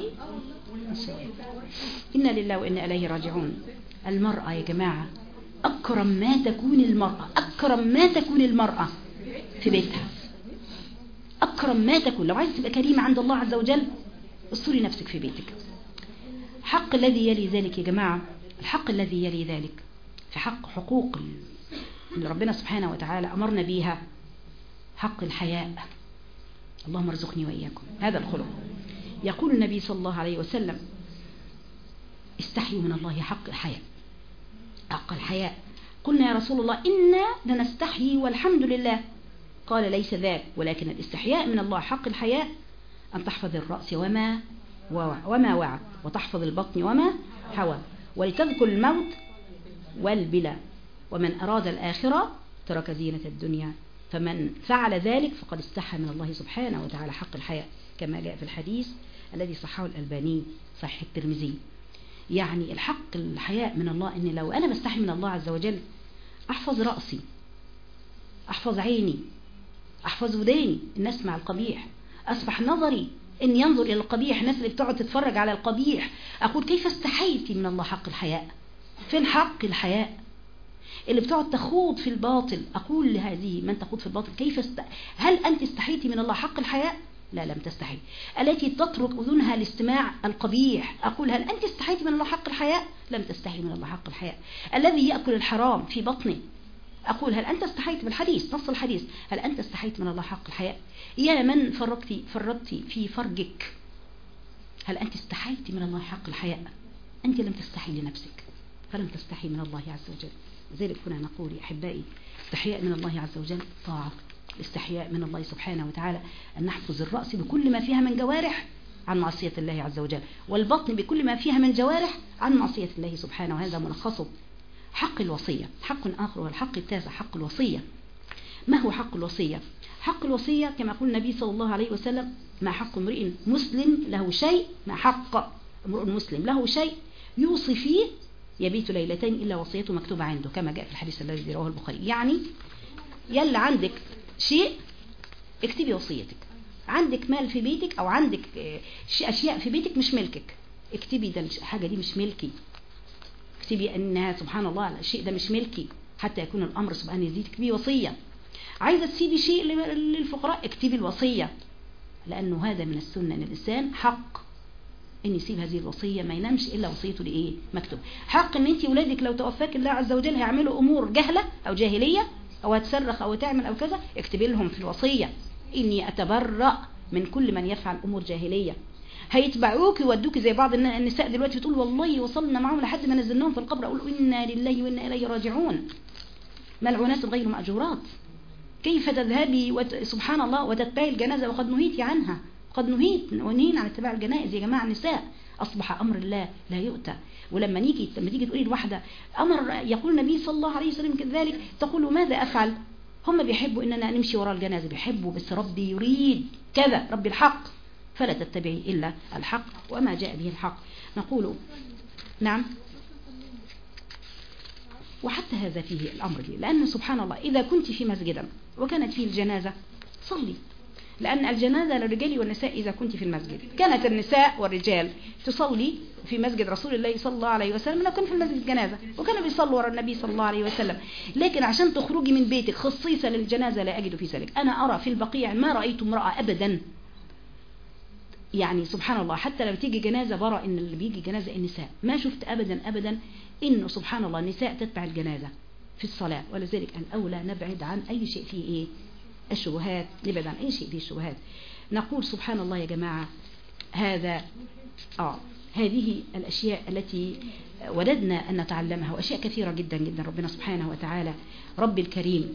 إنا لله وإنا إليه راجعون. المرأة يا جماعة أكرم ما تكون المرأة، أكرم ما تكون المرأة في بيتها، أكرم ما تكون. لو عايزة تبقى كريمة عند الله عز وجل استري نفسك في بيتك. حق الذي يلي ذلك يا جماعة، الحق الذي يلي ذلك في حقوق اللي ربنا سبحانه وتعالى أمرنا بيها حق الحياء. اللهم ارزقني وإياكم هذا الخلق. يقول النبي صلى الله عليه وسلم استحيوا من الله حق الحياء. حق الحياء. قلنا يا رسول الله إنا لنستحيي والحمد لله. قال ليس ذاك، ولكن الاستحياء من الله حق الحياء أن تحفظ الرأس وما وعى، وتحفظ البطن وما حوى، ولتذكر الموت والبلا، ومن أراد الآخرة ترك زينة الدنيا، فمن فعل ذلك فقد استحى من الله سبحانه وتعالى حق الحياء، كما جاء في الحديث الذي صححه الألباني صحيح الترمذي. يعني الحق الحياء من الله، إن لو أنا بستحي من الله عز وجل أحفظ رأسي، أحفظ عيني، أحفظ وداني إن أسمع القبيح، أصبح نظري إن ينظر إلى القبيح، الناس اللي بتقعد تتفرج على القبيح. أقول كيف استحيتي من الله حق الحياء؟ فين حق الحياء؟ اللي بتقعد تخوض في الباطل، أقول لهذه من تخوض في الباطل هل أنت استحيتي من الله حق الحياء؟ لا، لم تستحي. التي تترك أذنها لاستماع القبيح، أقول هل أنت استحيتي من الله حق الحياء؟ لم تستحي من الله حق الحياء. الذي يأكل الحرام في بطنه، أقول هل أنت استحيت بالحديث، نص الحديث، هل أنت استحيت من الله حق الحياء؟ يا من فرطتي في فرجك، هل أنت استحيت من الله حق الحياء؟ أنت لم تستحي لنفسك، فلم تستحي من الله عز وجل. لذلك كنا نقول يا أحبائي استحياء من الله عز وجل طاعة. الاستحياء من الله سبحانه وتعالى أن نحفظ الرأس بكل ما فيها من جوارح عن معصية الله عز وجل، والبطن بكل ما فيها من جوارح عن معصية الله سبحانه، وهذا ملخصه. حق الوصية حق آخر، والحق التاسع حق الوصية. ما هو حق الوصية؟ حق الوصية كما يقول النبي صلى الله عليه وسلم: ما حق امرئ مسلم له شيء، ما حق امرئ مسلم له شيء يوصي فيه يبيت ليلتين إلا وصيته مكتوبة عنده، كما جاء في الحديث الذي رواه البخاري. يعني يلا عندك شيء اكتبي وصيتك، عندك مال في بيتك أو عندك أشياء في بيتك مش ملكك، اكتبي ده الحاجة دي مش ملكي، اكتبي أنها سبحان الله الشيء ده مش ملكي حتى يكون الأمر سبحانه يزيد، اكتبي وصية. عايزة تسيبي شيء للفقراء اكتبي الوصية، لأنه هذا من السنة أن الإنسان حق ان يسيب هذه الوصية، ما ينامش إلا وصيته لإيه؟ مكتوب. حق ان انت ولادك لو توفاك الله عز وجل هيعملوا أمور جهلة أو جاهلية أو هتصرخ أو تعمل أو كذا، اكتبي لهم في الوصية: إني أتبرأ من كل من يفعل أمور جاهلية. هيتبعوك يودوك زي بعض النساء دلوقتي بتقول والله وصلنا معهم لحد ما نزلناهم في القبر، أقول إنا لله وإنا إليه راجعون، ملعونات غير مأجورات. كيف تذهبي سبحان الله وتتبعي الجنازة وقد نهيتي عنها؟ قد نهينا عن اتباع الجنائز يا جماعة. النساء أصبح أمر الله لا يؤتى. ولما تيجي تقولي الواحدة أمر، يقول النبي صلى الله عليه وسلم كذلك، تقول ماذا أفعل؟ هم بيحبوا إننا نمشي وراء الجنازة، بيحبوا، بس ربي يريد كذا، ربي الحق، فلا تتبعي إلا الحق وما جاء به الحق. نقول نعم. وحتى هذا فيه الأمر دي، لأن سبحان الله إذا كنت في مسجدا وكانت فيه الجنازة صلي، لأن الجنازة للرجال والنساء. إذا كنت في المسجد كانت النساء والرجال تصلي في مسجد رسول الله صلى الله عليه وسلم، لو كان في المسجد الجنازة وكانوا بيصلوا وراء النبي صلى الله عليه وسلم. لكن عشان تخرجي من بيتك خصيصة للجنازة لا أجد في ذلك. أنا أرى في البقيع ما رأيت امرأة أبدا، يعني سبحان الله، حتى لو تيجي جنازة برا إن اللي بيجي جنازة النساء، ما شفت أبدا إنه سبحان الله النساء تتبع الجنازة في الصلاة. ولذلك الأولى نبعد عن أي شيء فيه إيه؟ الشبهات، نبعد عن أي شيء فيه الشبهات. نقول سبحان الله يا جماعة، هذه الأشياء التي وددنا أن نتعلمها، وأشياء كثيرة جدا جدا. ربنا سبحانه وتعالى رب الكريم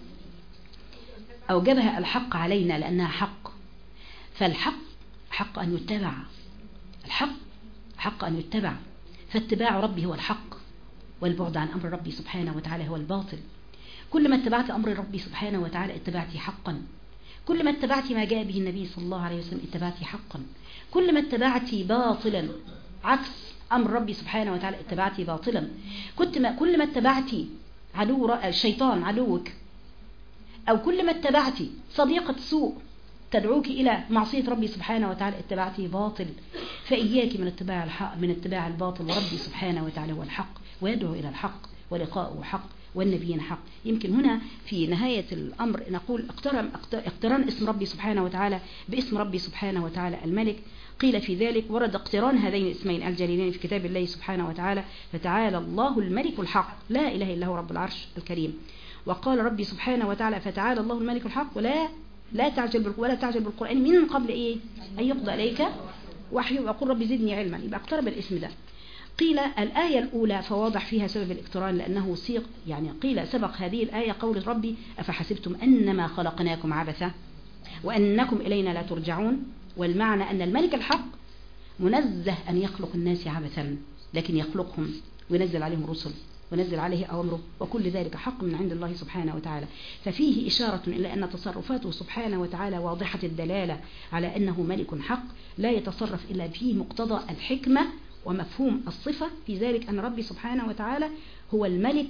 أوجبها الحق علينا لأنها حق، فالحق حق أن يتبع، الحق حق أن يتبع، فاتباع ربي هو الحق، والبعد عن أمر ربي سبحانه وتعالى هو الباطل. كل ما اتبعت أمر ربي سبحانه وتعالى اتبعتي حقا، كل ما اتبعتي ما جاء به النبي صلى الله عليه وسلم اتبعتي حقا، كل ما اتبعتي باطلا عكس أمر ربي سبحانه وتعالى اتبعتي باطلا. كل ما اتبعتي الشيطان عدوك، أو كل ما اتبعتي صديقة سوء تدعوك إلى معصية ربي سبحانه وتعالى اتبعتي باطل. فإياك من اتباع الحق، من اتباع الباطل، وربي سبحانه وتعالى هو الحق ويدعو إلى الحق ولقاؤه حق والنبيين حق. يمكن هنا في نهاية الأمر نقول اقتران اسم ربي سبحانه وتعالى باسم ربي سبحانه وتعالى الملك. قيل في ذلك ورد اقتران هذين الاسمين الجليلين في كتاب الله سبحانه وتعالى: فتعالى الله الملك الحق لا إله إلا هو رب العرش الكريم. وقال ربي سبحانه وتعالى: فتعالى الله الملك الحق ولا تعجل بالقرآن من قبل إيه أن يقضى إليك وحيه وقل ربي زدني علما. يبقى اقترب الاسم ده. قيل الآية الأولى فواضح فيها سبب الاقتران لأنه سيق، يعني قيل سبق هذه الآية قول ربي أفحسبتم أنما خلقناكم عبثا وأنكم إلينا لا ترجعون. والمعنى أن الملك الحق منزه أن يخلق الناس عبثا، لكن يخلقهم وينزل عليهم رسل ونزل عليه أوامره، وكل ذلك حق من عند الله سبحانه وتعالى. ففيه إشارة إلى أن تصرفاته سبحانه وتعالى واضحة الدلالة على أنه ملك حق لا يتصرف إلا في مقتضى الحكمة ومفهوم الصفة، في ذلك أن ربي سبحانه وتعالى هو الملك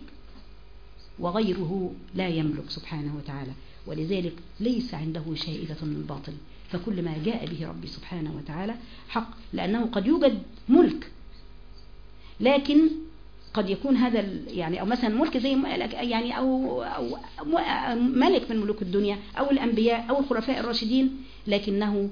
وغيره لا يملك سبحانه وتعالى، ولذلك ليس عنده شائبة من باطل، فكل ما جاء به ربي سبحانه وتعالى حق، لأنه قد يوجد ملك لكن قد يكون هذا يعني أو مثلا ملك زي يعني أو ملك من ملوك الدنيا أو الأنبياء أو الخلفاء الراشدين، لكنه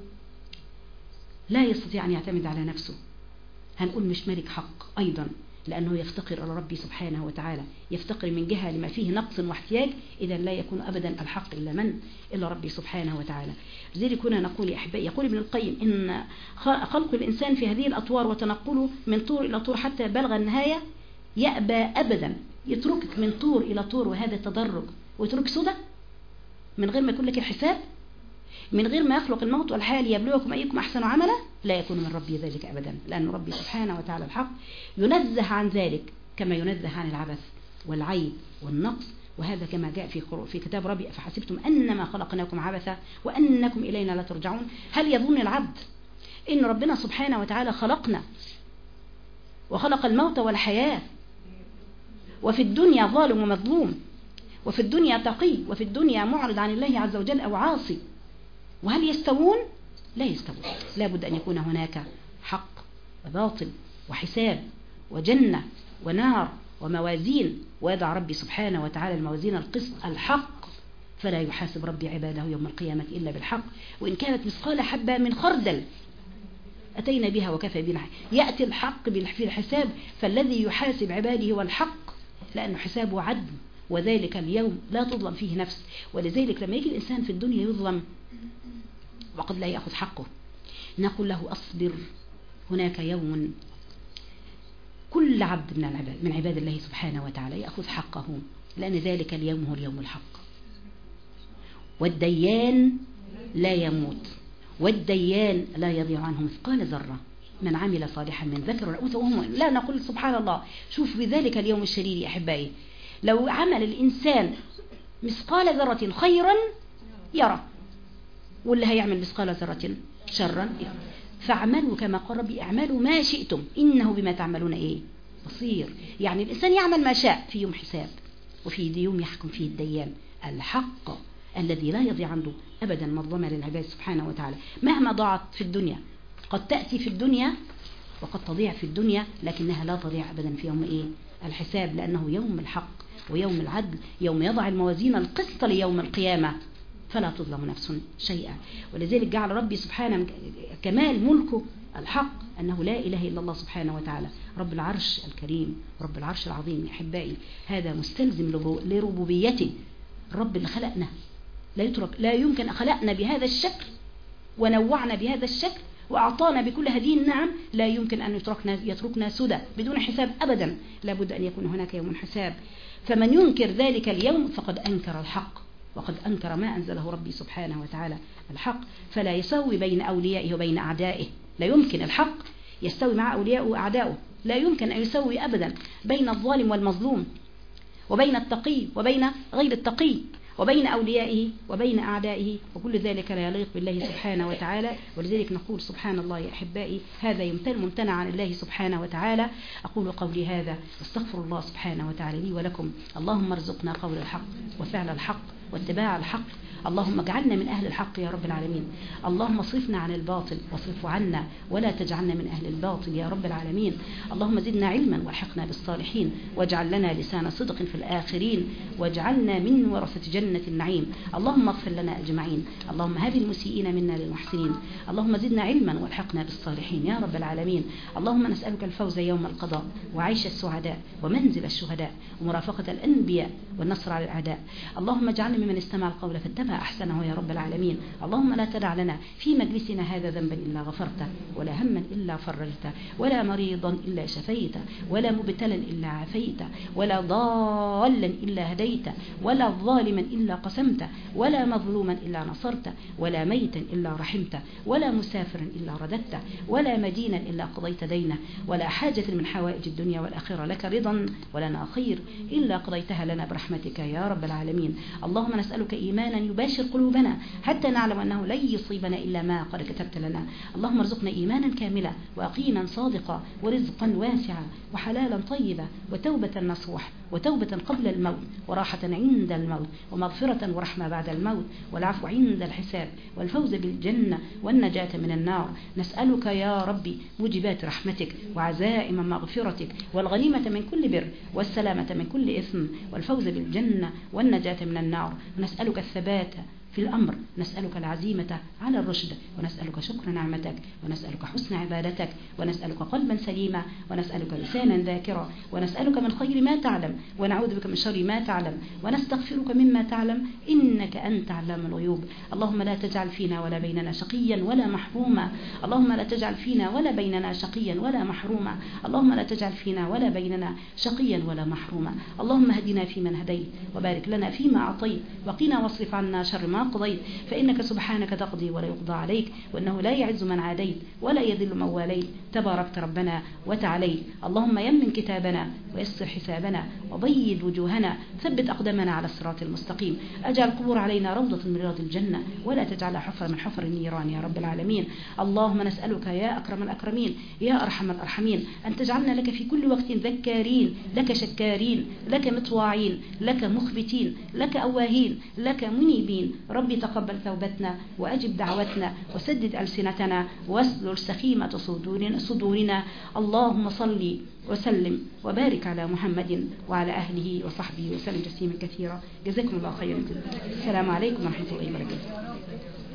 لا يستطيع أن يعتمد على نفسه، هنقول مش ملك حق أيضا، لأنه يفتقر إلى ربي سبحانه وتعالى، يفتقر من جهة لما فيه نقص واحتياج، إذا لا يكون أبدا الحق إلا من؟ إلا ربي سبحانه وتعالى. لذلك كنا نقول يا أحبائي، يقول ابن القيم إن خلق الإنسان في هذه الأطوار وتنقله من طور إلى طور حتى بلغ النهاية يأبى أبدا، يتركك من طور إلى طور وهذا التدرج، ويترك سدى من غير ما يكون لك الحساب، من غير ما يخلق الموت والحياة ليبلوكم أيكم أحسن عملا، لا يكون من ربي ذلك أبدا، لأن ربي سبحانه وتعالى الحق ينزه عن ذلك كما ينزه عن العبث والعيب والنقص. وهذا كما جاء في كتاب ربي أفحسبتم أنما خلقناكم عبثا وأنكم إلينا لا ترجعون. هل يظن العبد إن ربنا سبحانه وتعالى خلقنا وخلق الموت والحياة، وفي الدنيا ظالم ومظلوم، وفي الدنيا تقي، وفي الدنيا معرض عن الله عز وجل أو عاصي، وهل يستوون؟ لا يستوون. لا بد أن يكون هناك حق وباطل وحساب وجنة ونار وموازين، ويضع ربي سبحانه وتعالى الموازين القسط الحق، فلا يحاسب ربي عباده يوم القيامة إلا بالحق، وإن كانت مثقال حبة من خردل أتينا بها وكفى بنا. يأتي الحق في الحساب، فالذي يحاسب عباده هو الحق، لأنه حسابه عدل، وذلك اليوم لا تظلم فيه نفس. ولذلك لما يجي الإنسان في الدنيا يظلم وقد لا يأخذ حقه، نقول له أصبر، هناك يوم كل عبد من عباد الله سبحانه وتعالى يأخذ حقه، لأن ذلك اليوم هو اليوم الحق. والديان لا يموت، والديان لا يضيع عنه مثقال ذرة، من عمل صالحا من ذكر ولا أنثى وهم لا نقول سبحان الله. شوف في ذلك اليوم الشرير يا أحبائي، لو عمل الإنسان مثقال ذرة خيرا يرى، واللي هيعمل مثقال ذرة شرا يرى. فاعملوا كما قال ربي اعملوا ما شئتم إنه بما تعملون إيه بصير. يعني الإنسان يعمل ما شاء، في يوم حساب وفي يوم يحكم فيه الديان الحق الذي لا يضيع عنده أبدا مظلمة للعباد سبحانه وتعالى. مهما ضاعت في الدنيا، قد تأتي في الدنيا وقد تضيع في الدنيا، لكنها لا تضيع أبدا في يوم إيه الحساب، لأنه يوم الحق ويوم العدل، يوم يضع الموازين القسط ليوم القيامة فلا تظلم نفس شيئا. ولذلك جعل ربي سبحانه كمال ملكه الحق أنه لا إله إلا الله سبحانه وتعالى رب العرش الكريم رب العرش العظيم. يا أحبائي هذا مستلزم لربوبيته، الرب اللي خلقنا لا يترك، لا يمكن خلقنا بهذا الشكل ونوعنا بهذا الشكل وأعطانا بكل هذه النعم، لا يمكن أن يتركنا سدى بدون حساب أبدا، لابد أن يكون هناك يوم حساب. فمن ينكر ذلك اليوم فقد أنكر الحق، وقد أنكر ما أنزله ربي سبحانه وتعالى الحق. فلا يسوي بين أوليائه وبين أعدائه، لا يمكن الحق يستوي مع أوليائه وأعدائه، لا يمكن أن يسوي أبدا بين الظالم والمظلوم، وبين التقي وبين غير التقي، وبين أوليائه وبين أعدائه، وكل ذلك لا يليق بالله سبحانه وتعالى. ولذلك نقول سبحان الله يا أحبائي، هذا ممتنع عن الله سبحانه وتعالى. أقول قولي هذا واستغفر الله سبحانه وتعالى لي ولكم. اللهم ارزقنا قول الحق وفعل الحق واتباع الحق، اللهم اجعلنا من أهل الحق يا رب العالمين. اللهم صرفنا عن الباطل واصرفه عنا ولا تجعلنا من أهل الباطل يا رب العالمين. اللهم زدنا علما والحقنا بالصالحين، واجعل لنا لسان صدق في الآخرين، واجعلنا من ورثة جنة النعيم. اللهم اغفر لنا أجمعين، اللهم هب المسيئين منا للمحسنين. اللهم زدنا علما والحقنا بالصالحين يا رب العالمين. اللهم نسألك الفوز يوم القضاء وعيش السعداء ومنزل الشهداء ومرافقة الأنبياء والنصر على الأعداء. اللهم اجعلنا ممن استمع القول فاتبع أحسنه يا رب العالمين. اللهم لا تدع لنا في مجلسنا هذا ذنبا إلا غفرته، ولا هما إلا فرجته، ولا مريضا إلا شفيته، ولا مبتلا إلا عافيته، ولا ضالا إلا هديته، ولا ظالما إلا قسمته، ولا مظلوما إلا نصرته، ولا ميتا إلا رحمته، ولا مسافرا إلا رددته، ولا مدينا إلا قضيت دينه، ولا حاجة من حوائج الدنيا والآخرة لك رضا ولنا خير إلا قضيتها لنا برحمتك يا رب العالمين. اللهم نسألك إيمانا يباشر قلوبنا حتى نعلم أنه لن يصيبنا إلا ما قد كتبت لنا. اللهم ارزقنا إيمانا كاملا ويقينا صادقا ورزقا واسعا وحلالا طيبا وتوبة نصوح وتوبة قبل الموت وراحة عند الموت ومغفرة ورحمة بعد الموت والعفو عند الحساب والفوز بالجنة والنجاة من النار. نسألك يا ربي موجبات رحمتك وعزائم مغفرتك والغنيمة من كل بر والسلامة من كل إثم والفوز بالجنة والنجاة من النار. نسألك الثبات في الأمر، نسألك العزيمة على الرشد، ونسألك شكر نعمتك، ونسألك حسن عبادتك، ونسألك قلبا سليما، ونسألك لسانا ذاكرا، ونسألك من خير ما تعلم، ونعوذ بك من شر ما تعلم، ونستغفرك مما تعلم إنك أنت علام الغيوب. اللهم لا تجعل فينا ولا بيننا شقيا ولا محروما، اللهم لا تجعل فينا ولا بيننا شقيا ولا محروما، اللهم لا تجعل فينا ولا بيننا شقيا ولا محروما. اللهم هدنا فيمن هديت، وبارك لنا فيما أعطيت، وقنا واصرف عنا شر ما قضيت، فإنك سبحانك تقضي ولا يقضى عليك، وأنه لا يعز من عاديت ولا يذل من واليت، تباركت ربنا وتعاليت. اللهم يمن كتابنا ويسر حسابنا وبيض وجوهنا، ثبت أقدامنا على الصراط المستقيم، أجعل القبور علينا روضة من رياض الجنة ولا تجعلها حفرة من حفر النيران يا رب العالمين. اللهم نسألك يا أكرم الأكرمين يا أرحم الأرحمين أن تجعلنا لك في كل وقت ذكارين، لك شكارين، لك مطواعين، لك مخبتين، لك أواهين، لك منيبين. ربي تقبل توبتنا وأجب دعوتنا وسدد ألسنتنا واسلل سخيمة صدورنا. اللهم صل وسلم وبارك على محمد وعلى أهله وصحبه وسلم تسليما كثيرا. جزاكم الله خيرا. السلام عليكم ورحمة الله وبركاته.